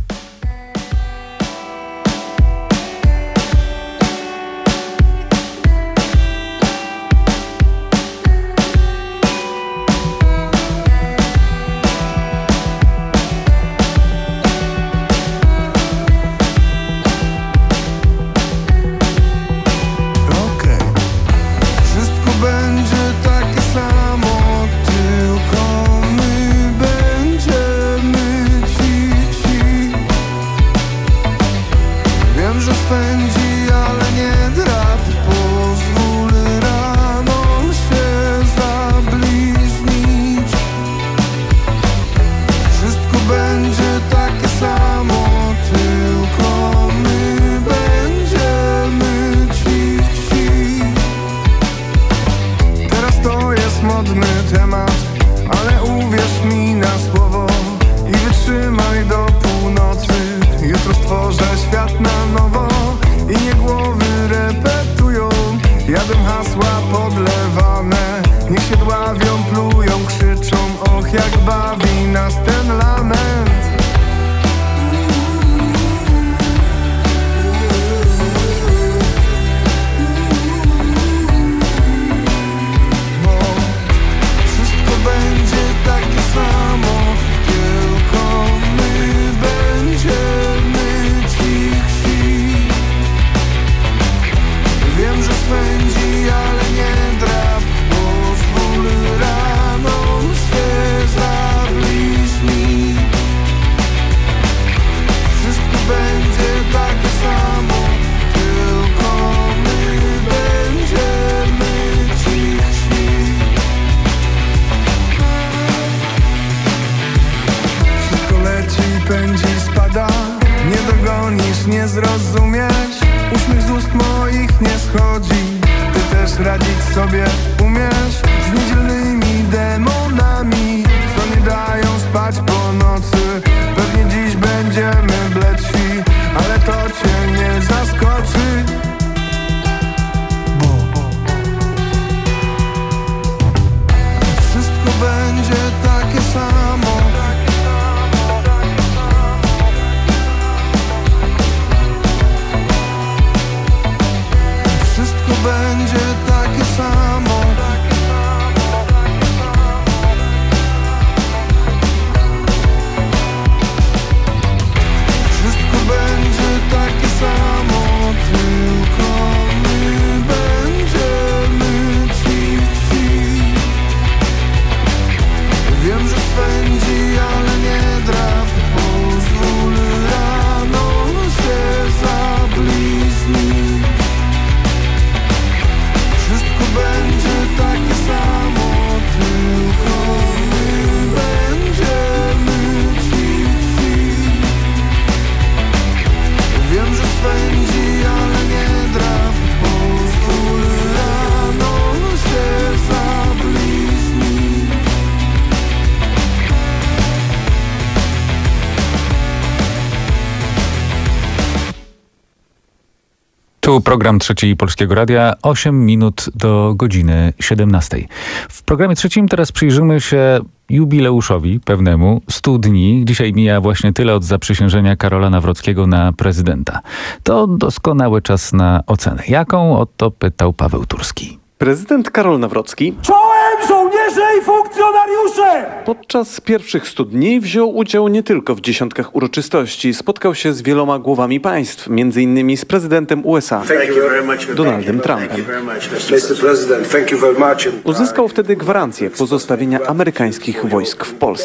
Tu program Trzeci Polskiego Radia, osiem minut do godziny siedemnastej. W programie trzecim teraz przyjrzymy się jubileuszowi pewnemu stu dni. Dzisiaj mija właśnie tyle od zaprzysiężenia Karola Nawrockiego na prezydenta. To doskonały czas na ocenę. Jaką? O to pytał Paweł Turski. Prezydent Karol Nawrocki Czołem żołnierze i funkcjonariusze! Podczas pierwszych stu dni wziął udział nie tylko w dziesiątkach uroczystości. Spotkał się z wieloma głowami państw, między innymi z prezydentem U S A, Donaldem Trumpem. Uzyskał wtedy gwarancję pozostawienia amerykańskich wojsk w Polsce.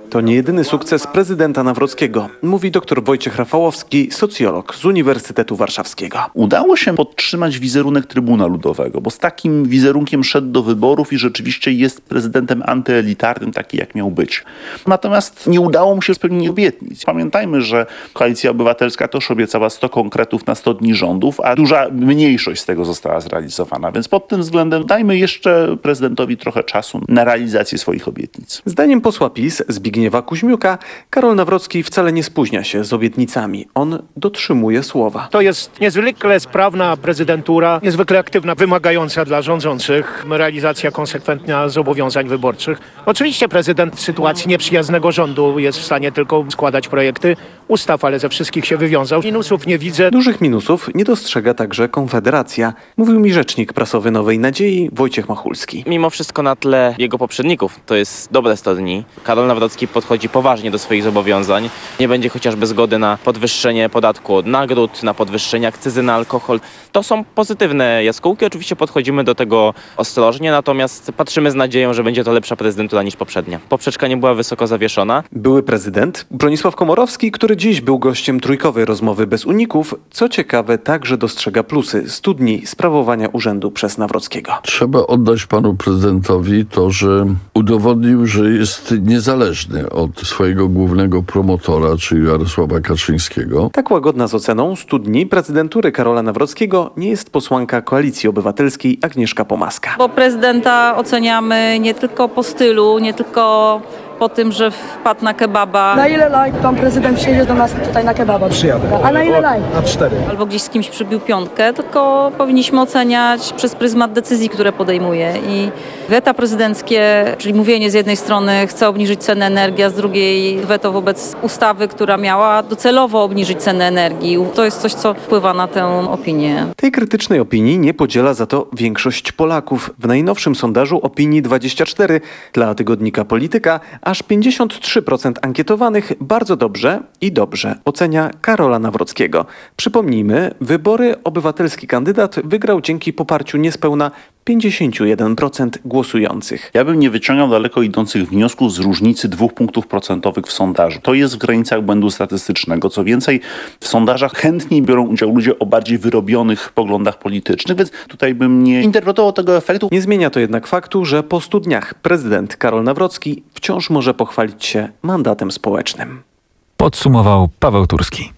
To nie jedyny sukces prezydenta Nawrockiego, mówi dr Wojciech Rafałowski, socjolog z Uniwersytetu Warszawskiego. Udało się podtrzymać wizerunek Trybunału Ludowego, bo z takim wizerunkiem szedł do wyborów i rzeczywiście jest prezydentem antyelitarnym, taki jak miał być. Natomiast nie udało mu się spełnić obietnic. Pamiętajmy, że Koalicja Obywatelska też obiecała sto konkretów na sto dni rządów, a duża mniejszość z tego została zrealizowana. Więc pod tym względem dajmy jeszcze prezydentowi trochę czasu na realizację swoich obietnic. Zdaniem posła PiS Zbigniewa Kuźmiuka, Karol Nawrocki wcale nie spóźnia się z obietnicami. On dotrzymuje słowa. To jest niezwykle sprawna prezydentura, niezwykle aktywna, wymagająca dla rządzących, realizacja konsekwentna zobowiązań wyborczych. Oczywiście prezydent w sytuacji nieprzyjaznego rządu jest w stanie tylko składać projekty ustaw, ale ze wszystkich się wywiązał. Minusów nie widzę. Dużych minusów nie dostrzega także Konfederacja, mówił mi rzecznik prasowy Nowej Nadziei Wojciech Machulski. Mimo wszystko na tle jego poprzedników to jest dobre sto dni. Karol Nawrocki podchodzi poważnie do swoich zobowiązań. Nie będzie chociażby zgody na podwyższenie podatku od nagród, na podwyższenie akcyzy na alkohol. To są pozytywne jaskółki. Oczywiście podchodzimy do tego ostrożnie, natomiast patrzymy z nadzieją, że będzie to lepsza prezydentura niż poprzednia. Poprzeczka nie była wysoko zawieszona. Były prezydent Bronisław Komorowski, który dziś był gościem trójkowej rozmowy bez uników, co ciekawe także dostrzega plusy stu dni sprawowania urzędu przez Nawrockiego. Trzeba oddać panu prezydentowi to, że udowodnił, że jest niezależny od swojego głównego promotora, czyli Jarosława Kaczyńskiego. Tak łagodna z oceną stu dni prezydentury Karola Nawrockiego nie jest posłanka Koalicji Obywatelskiej Agnieszka Pomaska. Bo prezydenta oceniamy nie tylko po stylu, nie tylko po tym, że wpadł na kebaba. Na ile lajk pan prezydent przyjedzie do nas tutaj na kebaba? Przyjadę. A na ile lajk? Na cztery. Albo gdzieś z kimś przybił piątkę, tylko powinniśmy oceniać przez pryzmat decyzji, które podejmuje. I weta prezydenckie, czyli mówienie z jednej strony chce obniżyć cenę energii, a z drugiej weto wobec ustawy, która miała docelowo obniżyć cenę energii. To jest coś, co wpływa na tę opinię. Tej krytycznej opinii nie podziela za to większość Polaków. W najnowszym sondażu Opinii dwadzieścia cztery dla tygodnika Polityka aż pięćdziesiąt trzy procent ankietowanych bardzo dobrze i dobrze ocenia Karola Nawrockiego. Przypomnijmy, wybory obywatelski kandydat wygrał dzięki poparciu niespełna pięćdziesiąt jeden procent głosujących. Ja bym nie wyciągał daleko idących wniosków z różnicy dwóch punktów procentowych w sondażu. To jest w granicach błędu statystycznego. Co więcej, w sondażach chętniej biorą udział ludzie o bardziej wyrobionych poglądach politycznych, więc tutaj bym nie interpretował tego efektu. Nie zmienia to jednak faktu, że po stu dniach prezydent Karol Nawrocki wciąż może pochwalić się mandatem społecznym. Podsumował Paweł Turski.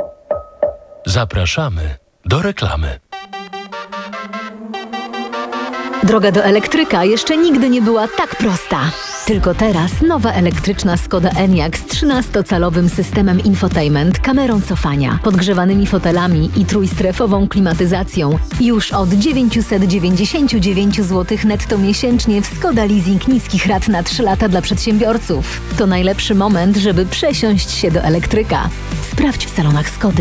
Zapraszamy do reklamy. Droga do elektryka jeszcze nigdy nie była tak prosta. Tylko teraz nowa elektryczna Skoda Enyaq z trzynastocalowym systemem infotainment, kamerą cofania, podgrzewanymi fotelami i trójstrefową klimatyzacją. Już od dziewięćset dziewięćdziesiąt dziewięć złotych netto miesięcznie w Skoda Leasing niskich rat na trzy lata dla przedsiębiorców. To najlepszy moment, żeby przesiąść się do elektryka. Sprawdź w salonach Skody.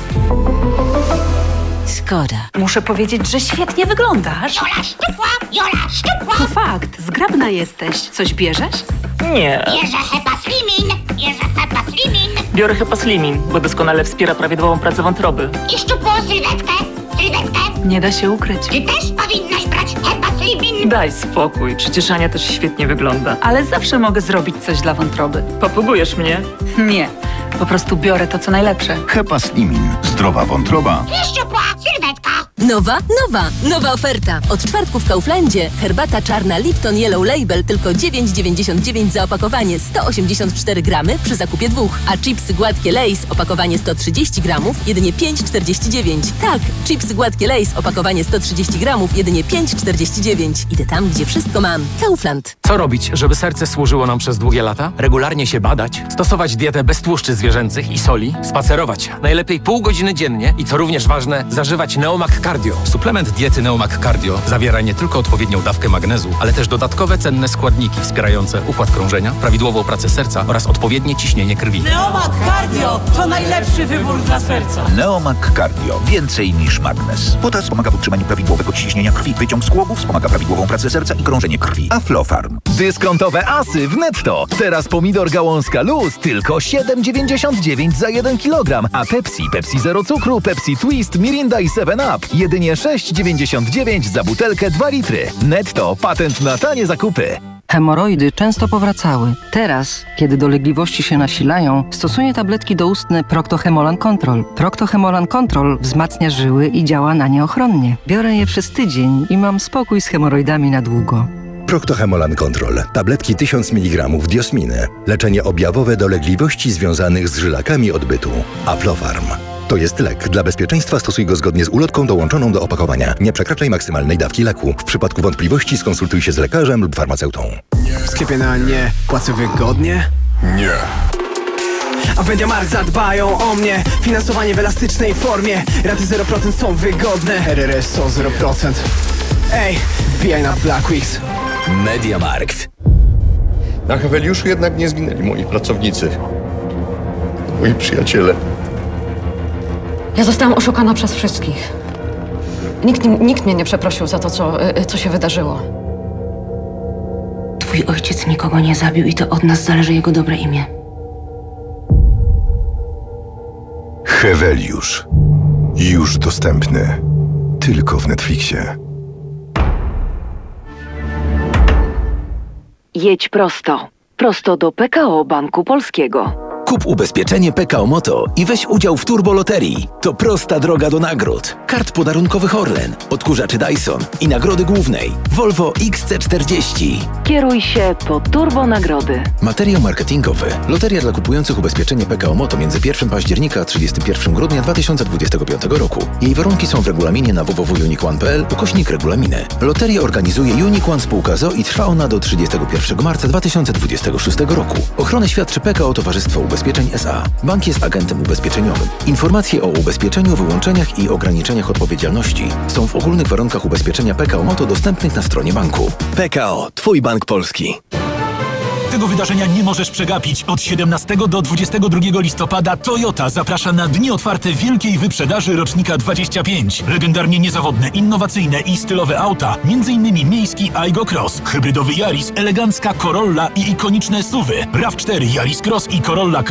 Skoda. Muszę powiedzieć, że świetnie wyglądasz. Jola szczupła, Jola szczupła. To fakt, zgrabna jesteś. Coś bierzesz? Nie. Bierze Hepa Slimin, bierze Hepa Slimin. Biorę Hepa Slimin, bo doskonale wspiera prawidłową pracę wątroby. I szczupłą sylwetkę, sylwetkę. Nie da się ukryć. Ty też powinnaś brać Hepa Slimin. Daj spokój, przecież Ania też świetnie wygląda. Ale zawsze mogę zrobić coś dla wątroby. Popługujesz mnie? Nie. Po prostu biorę to, co najlepsze. Hepa Slimin. Zdrowa wątroba. I szczupła sylwetka. Nowa, nowa, nowa oferta. Od czwartku w Kauflandzie herbata czarna Lipton Yellow Label tylko dziewięć dziewięćdziesiąt dziewięć za opakowanie sto osiemdziesiąt cztery gramy przy zakupie dwóch, a chipsy gładkie Lay's opakowanie sto trzydzieści gramów jedynie pięć czterdzieści dziewięć. Tak, chipsy gładkie Lay's opakowanie sto trzydzieści gramów jedynie pięć czterdzieści dziewięć. Idę tam, gdzie wszystko mam. Kaufland. Co robić, żeby serce służyło nam przez długie lata? Regularnie się badać, stosować dietę bez tłuszczy zwierzęcych i soli, spacerować najlepiej pół godziny dziennie i co również ważne, zażywać Neomak Cardio. Suplement diety Neomak Cardio zawiera nie tylko odpowiednią dawkę magnezu, ale też dodatkowe cenne składniki wspierające układ krążenia, prawidłową pracę serca oraz odpowiednie ciśnienie krwi. Neomak Cardio to najlepszy wybór dla serca. Neomak Cardio. Więcej niż magnez. Potas pomaga w utrzymaniu prawidłowego ciśnienia krwi. Wyciąg z kłobów wspomaga prawidłową pracę serca i krążenie krwi. Aflofarm. Dyskontowe asy w Netto. Teraz pomidor gałązka luz tylko siedem dziewięćdziesiąt dziewięć za jeden kilogram, a Pepsi, Pepsi Zero Cukru, Pepsi Twist, Mirinda i seven up jedynie sześć dziewięćdziesiąt dziewięć za butelkę dwa litry. Netto. Patent na tanie zakupy. Hemoroidy często powracały. Teraz, kiedy dolegliwości się nasilają, stosuję tabletki doustne Procto-Hemolan Control. Procto-Hemolan Control wzmacnia żyły i działa na nie ochronnie. Biorę je przez tydzień i mam spokój z hemoroidami na długo. Procto-Hemolan Control. Tabletki tysiąc miligramów diosminy. Leczenie objawowe dolegliwości związanych z żylakami odbytu. Aflofarm. To jest lek. Dla bezpieczeństwa stosuj go zgodnie z ulotką dołączoną do opakowania. Nie przekraczaj maksymalnej dawki leku. W przypadku wątpliwości skonsultuj się z lekarzem lub farmaceutą. W sklepie na nie płacę wygodnie? Nie. A w MediaMarkt zadbają o mnie. Finansowanie w elastycznej formie. Raty zero procent są wygodne. R R S O zero procent. Ej, wbijaj na Black Weeks. MediaMarkt. Na Heweliuszu jednak nie zginęli moi pracownicy. Moi przyjaciele. Ja zostałam oszukana przez wszystkich. Nikt, nikt mnie nie przeprosił za to, co, co się wydarzyło. Twój ojciec nikogo nie zabił i to od nas zależy jego dobre imię. Heweliusz. Już dostępny. Tylko w Netflixie. Jedź prosto. Prosto do P K O Banku Polskiego. Kup ubezpieczenie P K O Moto i weź udział w turboloterii. To prosta droga do nagród. Kart podarunkowych Orlen, odkurzaczy Dyson i nagrody głównej Volvo X C czterdzieści. Kieruj się po turbo nagrody. Materiał marketingowy. Loteria dla kupujących ubezpieczenie P K O Moto między pierwszego października a trzydziestego pierwszego grudnia dwa tysiące dwudziestego piątego roku. Jej warunki są w regulaminie na w w w kropka unique one kropka p l ukośnik regulaminy. Loterię organizuje Unique One Spółka z o i trwa ona do trzydziestego pierwszego marca dwa tysiące dwudziestego szóstego roku. Ochronę świadczy P K O Towarzystwo Ubezpieczeń S A. Bank jest agentem ubezpieczeniowym. Informacje o ubezpieczeniu, wyłączeniach i ograniczeniach odpowiedzialności są w ogólnych warunkach ubezpieczenia P K O Moto dostępnych na stronie banku. P K O, Twój bank polski. Tego wydarzenia nie możesz przegapić. Od siedemnastego do dwudziestego drugiego listopada Toyota zaprasza na dni otwarte wielkiej wyprzedaży rocznika dwadzieścia pięć. Legendarnie niezawodne, innowacyjne i stylowe auta, między innymi miejski Aygo Cross, hybrydowy Yaris, elegancka Corolla i ikoniczne S U V y. RAV cztery, Yaris Cross i Corolla Cross